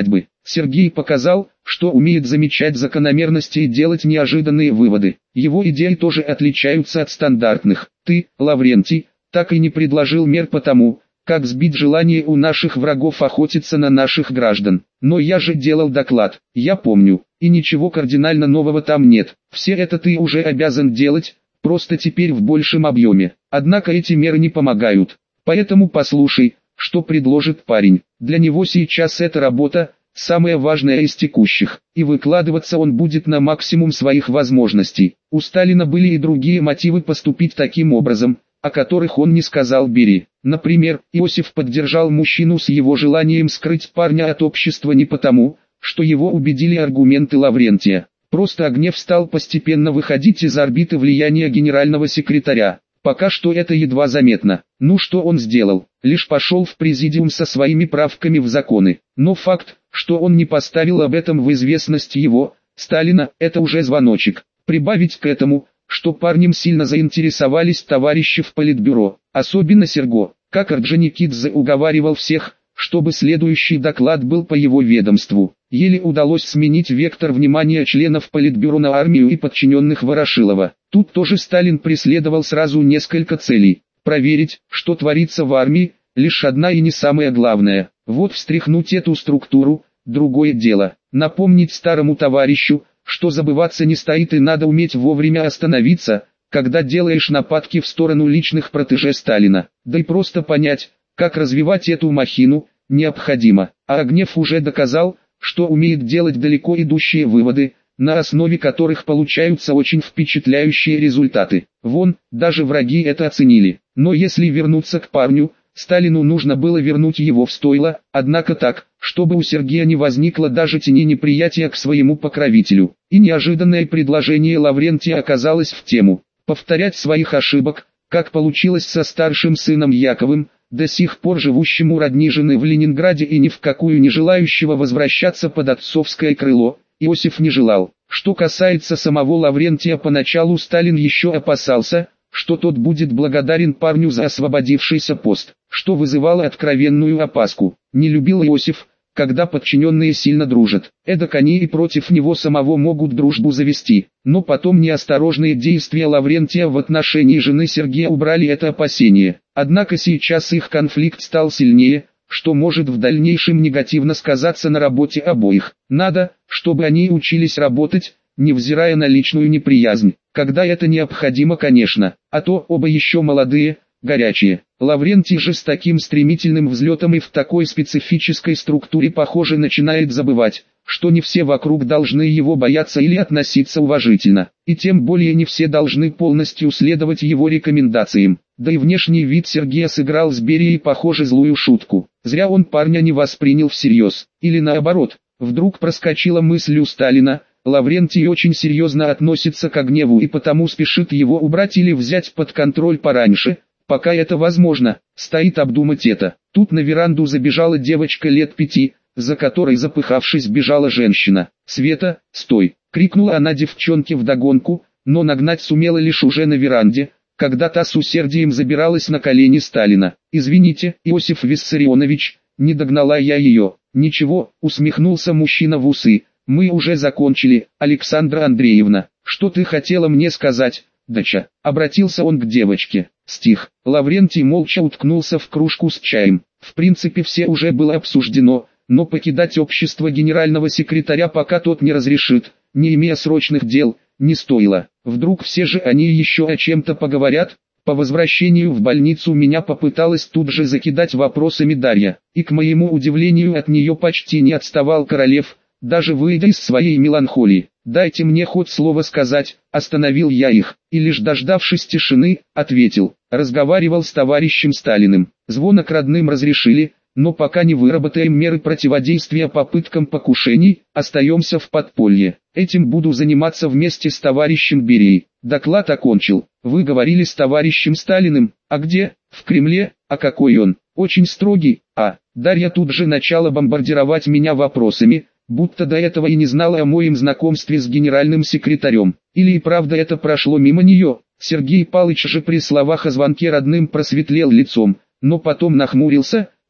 Сергей показал, что умеет замечать закономерности и делать неожиданные выводы. Его идеи тоже отличаются от стандартных. Ты, Лаврентий, так и не предложил мер по тому, как сбить желание у наших врагов охотиться на наших граждан. Но я же делал доклад, я помню, и ничего кардинально нового там нет. Все это ты уже обязан делать, просто теперь в большем объеме. Однако эти меры не помогают. Поэтому послушай, что предложит парень. Для него сейчас эта работа – самая важная из текущих, и выкладываться он будет на максимум своих возможностей. У Сталина были и другие мотивы поступить таким образом, о которых он не сказал Берии. Например, Иосиф поддержал мужчину с его желанием скрыть парня от общества не потому, что его убедили аргументы Лаврентия. Просто гнев стал постепенно выходить из орбиты влияния генерального секретаря. Пока что это едва заметно. Ну что он сделал? Лишь пошел в президиум со своими правками в законы. Но факт, что он не поставил об этом в известность его, Сталина, это уже звоночек. Прибавить к этому, что парнем сильно заинтересовались товарищи в Политбюро, особенно Серго, как Орджоникидзе уговаривал всех, чтобы следующий доклад был по его ведомству. Еле удалось сменить вектор внимания членов Политбюро на армию и подчиненных Ворошилова. Тут тоже Сталин преследовал сразу несколько целей. Проверить, что творится в армии, лишь одна и не самое главное. Вот встряхнуть эту структуру, другое дело. Напомнить старому товарищу, что забываться не стоит и надо уметь вовремя остановиться, когда делаешь нападки в сторону личных протеже Сталина. Да и просто понять, как развивать эту махину, необходимо. А Огнев уже доказал, что умеет делать далеко идущие выводы, на основе которых получаются очень впечатляющие результаты. Вон, даже враги это оценили. Но если вернуться к парню, Сталину нужно было вернуть его в стойло, однако так, чтобы у Сергея не возникло даже тени неприятия к своему покровителю. И неожиданное предложение Лаврентия оказалось в тему. Повторять своих ошибок, как получилось со старшим сыном Яковым, до сих пор живущим у родни жены в Ленинграде и ни в какую не желающего возвращаться под отцовское крыло, Иосиф не желал. Что касается самого Лаврентия, поначалу Сталин еще опасался, что тот будет благодарен парню за освободившийся пост, что вызывало откровенную опаску. Не любил Иосиф, когда подчиненные сильно дружат. Эдак они и против него самого могут дружбу завести. Но потом неосторожные действия Лаврентия в отношении жены Сергея убрали это опасение. Однако сейчас их конфликт стал сильнее, что может в дальнейшем негативно сказаться на работе обоих. Надо, чтобы они учились работать, невзирая на личную неприязнь, когда это необходимо, конечно, а то оба еще молодые, горячие. Лаврентий же с таким стремительным взлетом и в такой специфической структуре, похоже, начинает забывать, что не все вокруг должны его бояться или относиться уважительно, и тем более не все должны полностью следовать его рекомендациям. Да и внешний вид Сергея сыграл с Берией, похоже, злую шутку. Зря он парня не воспринял всерьез. Или наоборот, вдруг проскочила мысль у Сталина: Лаврентий очень серьезно относится к Огневу и потому спешит его убрать или взять под контроль пораньше, пока это возможно. Стоит обдумать это. Тут на веранду забежала девочка лет пяти, за которой, запыхавшись, бежала женщина. «Света, стой!» — крикнула она девчонке вдогонку, но нагнать сумела лишь уже на веранде, когда та с усердием забиралась на колени Сталина. «Извините, Иосиф Виссарионович, не догнала я ее». «Ничего», — усмехнулся мужчина в усы, — «мы уже закончили, Александра Андреевна. Что ты хотела мне сказать, доча?» Обратился он к девочке. Стих. Лаврентий молча уткнулся в кружку с чаем. В принципе, все уже было обсуждено, но покидать общество генерального секретаря, пока тот не разрешит, не имея срочных дел, не стоило. Вдруг все же они еще о чем-то поговорят. По возвращению в больницу меня попыталась тут же закидать вопросами Дарья, и к моему удивлению от нее почти не отставал Королев, даже выйдя из своей меланхолии. «Дайте мне хоть слово сказать», — остановил я их, и лишь дождавшись тишины, ответил: «Разговаривал с товарищем Сталиным. Звонок родным разрешили, но пока не выработаем меры противодействия попыткам покушений, остаемся в подполье. Этим буду заниматься вместе с товарищем Берией». Доклад окончил. «Вы говорили с товарищем Сталиным, а где?» «В Кремле». «А какой он?» «Очень строгий». «А». Дарья тут же начала бомбардировать меня вопросами, будто до этого и не знала о моем знакомстве с генеральным секретарем. Или и правда это прошло мимо нее. Сергей Палыч же при словах о звонке родным просветлел лицом, но потом нахмурился,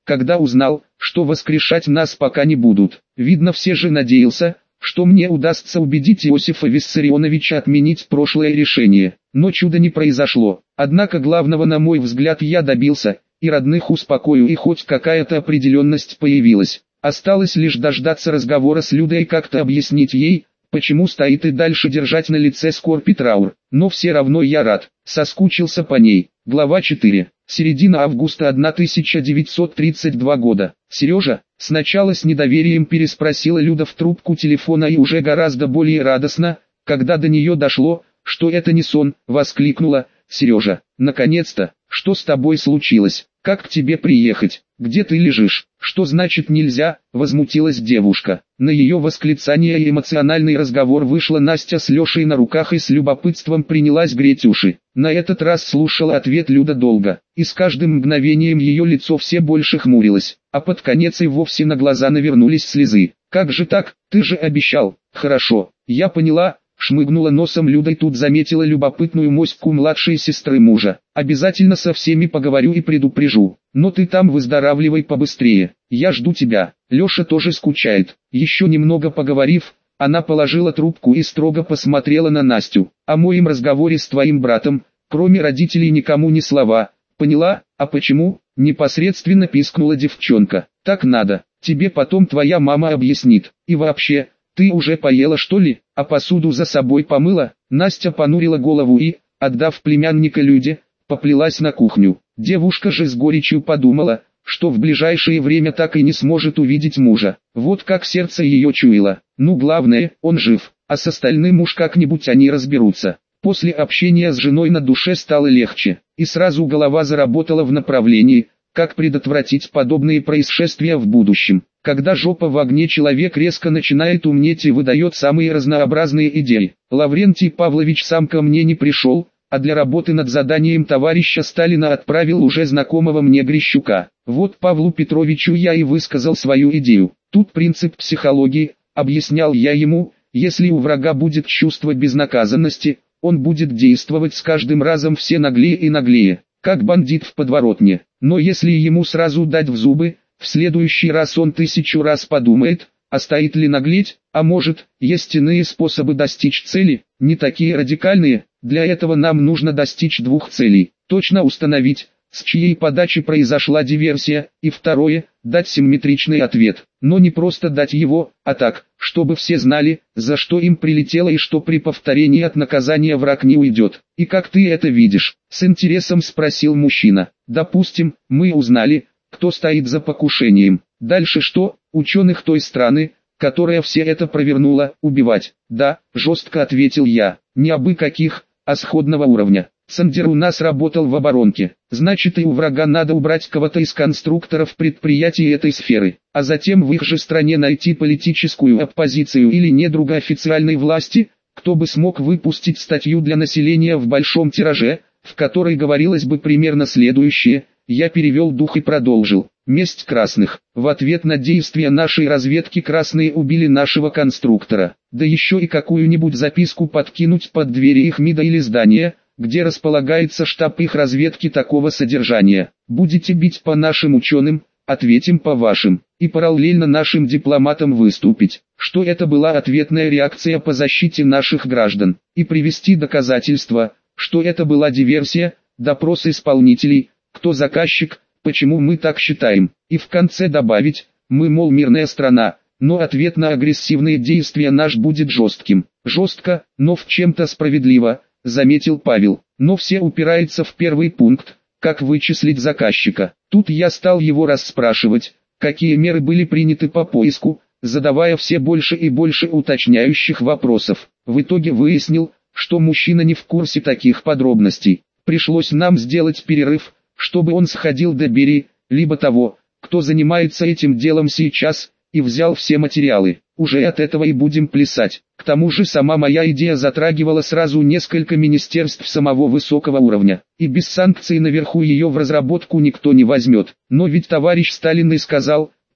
когда узнал, что воскрешать нас пока не будут. Видно, все же надеялся, что мне удастся убедить Иосифа Виссарионовича отменить прошлое решение. Но чуда не произошло. Однако главного, на мой взгляд, я добился, и родных успокою, и хоть какая-то определенность появилась. Осталось лишь дождаться разговора с Людой и как-то объяснить ей, почему стоит и дальше держать на лице скорбь и траур. Но все равно я рад, соскучился по ней. Глава четыре. Середина августа тысяча девятьсот тридцать второго года. Сережа, сначала с недоверием переспросила Люда в трубку телефона и уже гораздо более радостно, когда до нее дошло, что это не сон, воскликнула: Сережа, наконец-то, что с тобой случилось? Как к тебе приехать? Где ты лежишь? Что значит нельзя? Возмутилась девушка. На ее восклицание и эмоциональный разговор вышла Настя с Лешей на руках и с любопытством принялась греть уши. На этот раз слушала ответ Люда долго, и с каждым мгновением ее лицо все больше хмурилось, а под конец и вовсе на глаза навернулись слезы. Как же так? Ты же обещал. Хорошо, я поняла. Шмыгнула носом Люда и тут заметила любопытную моську младшей сестры мужа. Обязательно со всеми поговорю и предупрежу. Но ты там выздоравливай побыстрее. Я жду тебя. Леша тоже скучает. Еще немного поговорив, она положила трубку и строго посмотрела на Настю. О моем разговоре с твоим братом, кроме родителей, никому ни слова. Поняла? А почему? Непосредственно пискнула девчонка. Так надо. Тебе потом твоя мама объяснит. И вообще, ты уже поела, что ли? А посуду за собой помыла? Настя понурила голову и, отдав племянника Люде, поплелась на кухню. Девушка же с горечью подумала, что в ближайшее время так и не сможет увидеть мужа. Вот как сердце ее чуяло. Ну главное, он жив, а с остальным уж как-нибудь они разберутся. После общения с женой на душе стало легче, и сразу голова заработала в направлении, как предотвратить подобные происшествия в будущем. Когда жопа в огне, человек резко начинает умнеть и выдает самые разнообразные идеи. Лаврентий Павлович сам ко мне не пришел, а для работы над заданием товарища Сталина отправил уже знакомого мне Грищука. Вот Павлу Петровичу я и высказал свою идею. Тут принцип психологии, объяснял я ему, если у врага будет чувство безнаказанности, он будет действовать с каждым разом все наглее и наглее, как бандит в подворотне. Но если ему сразу дать в зубы, в следующий раз он тысячу раз подумает, а стоит ли наглеть, а может, есть иные способы достичь цели, не такие радикальные. Для этого нам нужно достичь двух целей: точно установить, с чьей подачи произошла диверсия, и второе, дать симметричный ответ, но не просто дать его, а так, чтобы все знали, за что им прилетело и что при повторении от наказания враг не уйдет. И как ты это видишь? С интересом спросил мужчина. Допустим, мы узнали, кто стоит за покушением. Дальше что? Ученых той страны, которая все это провернула, убивать? Да, жестко ответил я. Не абы каких, а сходного уровня. Сандер у нас работал в оборонке, значит и у врага надо убрать кого-то из конструкторов предприятий этой сферы, а затем в их же стране найти политическую оппозицию или недруга официальной власти, кто бы смог выпустить статью для населения в большом тираже, в которой говорилось бы примерно следующее. Я перевел дух и продолжил. Месть красных. В ответ на действия нашей разведки красные убили нашего конструктора. Да еще и какую-нибудь записку подкинуть под двери их МИДа или здания, где располагается штаб их разведки такого содержания. Будете бить по нашим ученым, ответим по вашим. И параллельно нашим дипломатам выступить, что это была ответная реакция по защите наших граждан. И привести доказательства, что это была диверсия, допрос исполнителей, кто заказчик, почему мы так считаем. И в конце добавить, мы, мол, мирная страна, но ответ на агрессивные действия наш будет жестким. Жестко, но в чем-то справедливо, заметил Павел. Но все упирается в первый пункт, как вычислить заказчика. Тут я стал его расспрашивать, какие меры были приняты по поиску, задавая все больше и больше уточняющих вопросов. В итоге выяснил, что мужчина не в курсе таких подробностей. Пришлось нам сделать перерыв, чтобы он сходил до Бери, либо того, кто занимается этим делом сейчас, и взял все материалы. Уже от этого и будем плясать. К тому же сама моя идея затрагивала сразу несколько министерств самого высокого уровня, и без санкций наверху ее в разработку никто не возьмет. Но ведь товарищ Сталин и сказал,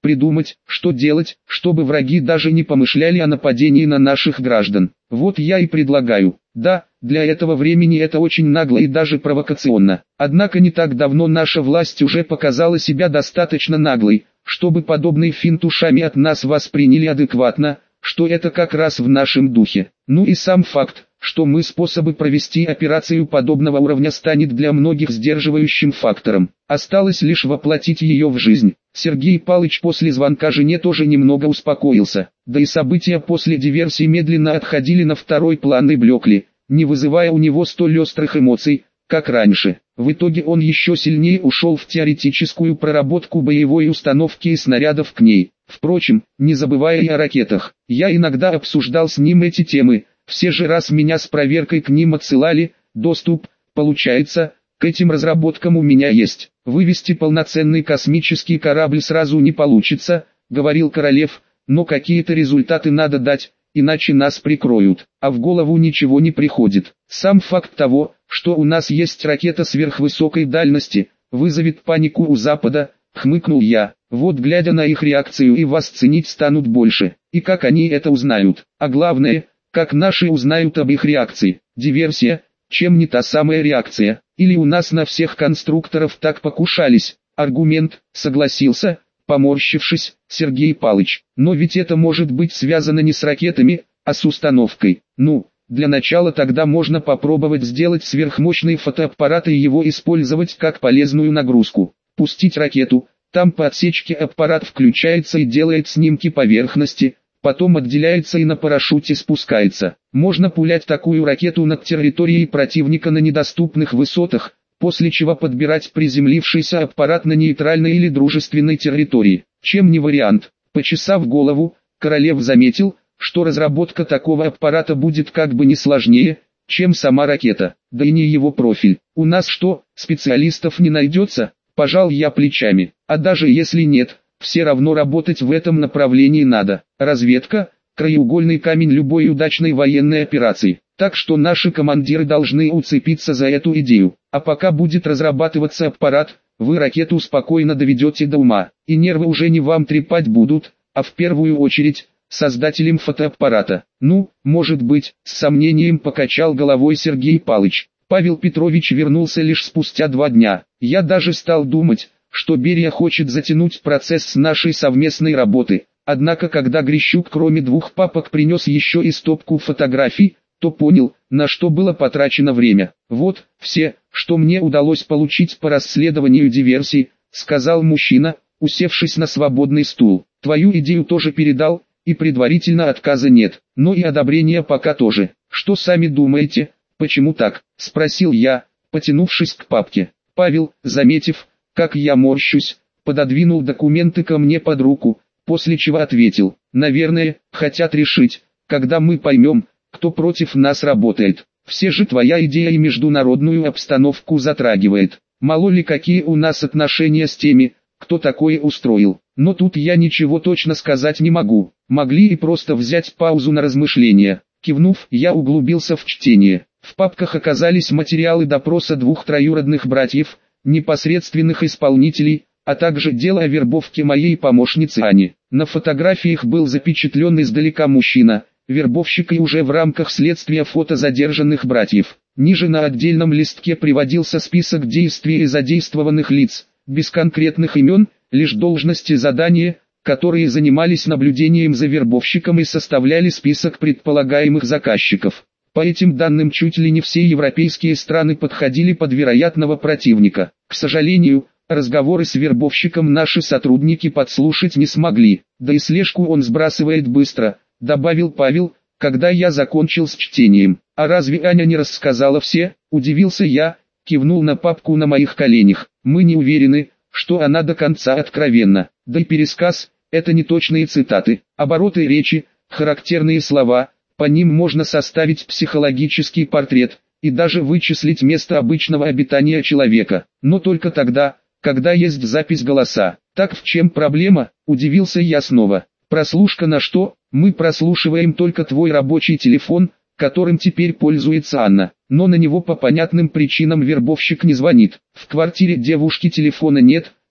придумать, что делать, чтобы враги даже не помышляли о нападении на наших граждан. Вот я и предлагаю. Да, для этого времени это очень нагло и даже провокационно. Однако не так давно наша власть уже показала себя достаточно наглой, чтобы подобные финт ушами от нас восприняли адекватно, что это как раз в нашем духе. Ну и сам факт, что мы способы провести операцию подобного уровня станет для многих сдерживающим фактором. Осталось лишь воплотить ее в жизнь. Сергей Палыч после звонка жене тоже немного успокоился, да и события после диверсии медленно отходили на второй план и блекли, не вызывая у него столь острых эмоций, как раньше. В итоге он еще сильнее ушел в теоретическую проработку боевой установки и снарядов к ней. Впрочем, не забывая и о ракетах, я иногда обсуждал с ним эти темы, все же раз меня с проверкой к ним отсылали, доступ, получается, к этим разработкам у меня есть. Вывести полноценный космический корабль сразу не получится, говорил Королев, но какие-то результаты надо дать, иначе нас прикроют, а в голову ничего не приходит. Сам факт того, что у нас есть ракета сверхвысокой дальности, вызовет панику у Запада, хмыкнул я. Вот глядя на их реакцию и вас ценить станут больше, и как они это узнают, а главное, как наши узнают об их реакции. Диверсия, чем не та самая реакция, или у нас на всех конструкторов так покушались. Аргумент, согласился, поморщившись, Сергей Палыч. Но ведь это может быть связано не с ракетами, а с установкой. Ну, для начала тогда можно попробовать сделать сверхмощный фотоаппарат и его использовать как полезную нагрузку. Пустить ракету, там по отсечке аппарат включается и делает снимки поверхности, потом отделяется и на парашюте спускается. Можно пулять такую ракету над территорией противника на недоступных высотах, после чего подбирать приземлившийся аппарат на нейтральной или дружественной территории. Чем не вариант? Почесав голову, Королев заметил, что разработка такого аппарата будет как бы не сложнее, чем сама ракета, да и не его профиль. У нас что, специалистов не найдется? Пожал я плечами. А даже если нет, все равно работать в этом направлении надо. Разведка – краеугольный камень любой удачной военной операции. Так что наши командиры должны уцепиться за эту идею. А пока будет разрабатываться аппарат, вы ракету спокойно доведете до ума. И нервы уже не вам трепать будут, а в первую очередь, создателям фотоаппарата. Ну, может быть, с сомнением покачал головой Сергей Палыч. Павел Петрович вернулся лишь спустя два дня. Я даже стал думать, что Берия хочет затянуть процесс с нашей совместной работы. Однако когда Грищук кроме двух папок принес еще и стопку фотографий, то понял, на что было потрачено время. Вот, все, что мне удалось получить по расследованию диверсий, сказал мужчина, усевшись на свободный стул. Твою идею тоже передал, и предварительно отказа нет, но и одобрения пока тоже. Что сами думаете? Почему так? Спросил я, потянувшись к папке. Павел, заметив, как я морщусь, пододвинул документы ко мне под руку, после чего ответил: наверное, хотят решить, когда мы поймем, кто против нас работает. Все же твоя идея и международную обстановку затрагивает. Мало ли какие у нас отношения с теми, кто такое устроил. Но тут я ничего точно сказать не могу. Могли и просто взять паузу на размышления. Кивнув, я углубился в чтение. В папках оказались материалы допроса двух троюродных братьев, непосредственных исполнителей, а также дело о вербовке моей помощницы Ани. На фотографиях был запечатлен издалека мужчина, вербовщик, и уже в рамках следствия фото задержанных братьев. Ниже на отдельном листке приводился список действий и задействованных лиц, без конкретных имен, лишь должности задания, которые занимались наблюдением за вербовщиком и составляли список предполагаемых заказчиков. По этим данным чуть ли не все европейские страны подходили под вероятного противника. К сожалению, разговоры с вербовщиком наши сотрудники подслушать не смогли, да и слежку он сбрасывает быстро, добавил Павел, когда я закончил с чтением. А разве Аня не рассказала все? Удивился я, кивнул на папку на моих коленях. Мы не уверены, что она до конца откровенна. Да и пересказ – это не точные цитаты, обороты речи, характерные слова, по ним можно составить психологический портрет и даже вычислить место обычного обитания человека. Но только тогда, когда есть запись голоса. Так в чем проблема? Удивился я снова. Прослушка на что? Мы прослушиваем только твой рабочий телефон, которым теперь пользуется Анна, но на него по понятным причинам вербовщик не звонит. В квартире девушки телефона нет,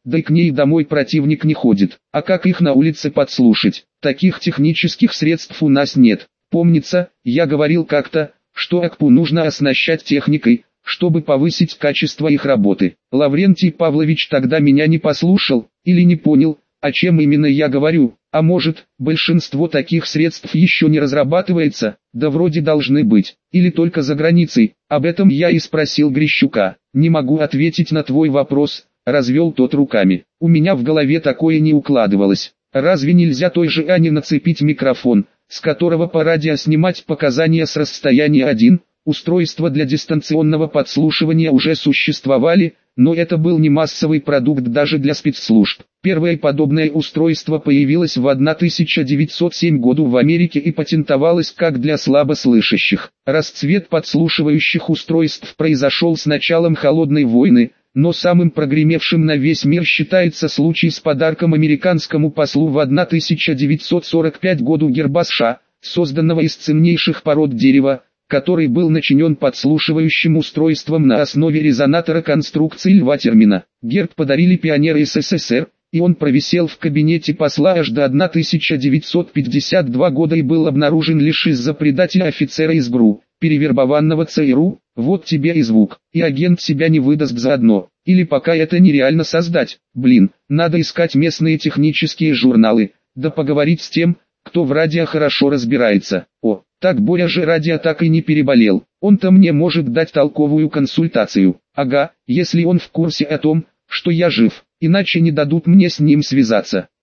да и к ней домой противник не ходит. А как их на улице подслушать? Таких технических средств у нас нет. Помнится, я говорил как-то, что АКПУ нужно оснащать техникой, чтобы повысить качество их работы. Лаврентий Павлович тогда меня не послушал, или не понял, о чем именно я говорю. А может, большинство таких средств еще не разрабатывается, да вроде должны быть, или только за границей. Об этом я и спросил Грищука. Не могу ответить на твой вопрос, развел тот руками. У меня в голове такое не укладывалось. Разве нельзя той же Ане нацепить микрофон, с которого по радио снимать показания с расстояния один? Устройства для дистанционного подслушивания уже существовали, но это был не массовый продукт даже для спецслужб. Первое подобное устройство появилось в тысяча девятьсот седьмом году в Америке и патентовалось как для слабослышащих. Расцвет подслушивающих устройств произошел с началом Холодной войны, но самым прогремевшим на весь мир считается случай с подарком американскому послу в тысяча девятьсот сорок пятом году герба США, созданного из ценнейших пород дерева, который был начинен подслушивающим устройством на основе резонатора конструкции льва термина. Герб подарили пионеры СССР, и он провисел в кабинете посла аж до тысяча девятьсот пятьдесят второго года и был обнаружен лишь из-за предателя офицера из ГРУ, перевербованного ЦРУ. Вот тебе и звук, и агент себя не выдаст заодно. Или пока это нереально создать, блин, надо искать местные технические журналы, да поговорить с тем, кто в радио хорошо разбирается. О, так Боря же радио так и не переболел, он-то мне может дать толковую консультацию. Ага, если он в курсе о том, что я жив, иначе не дадут мне с ним связаться.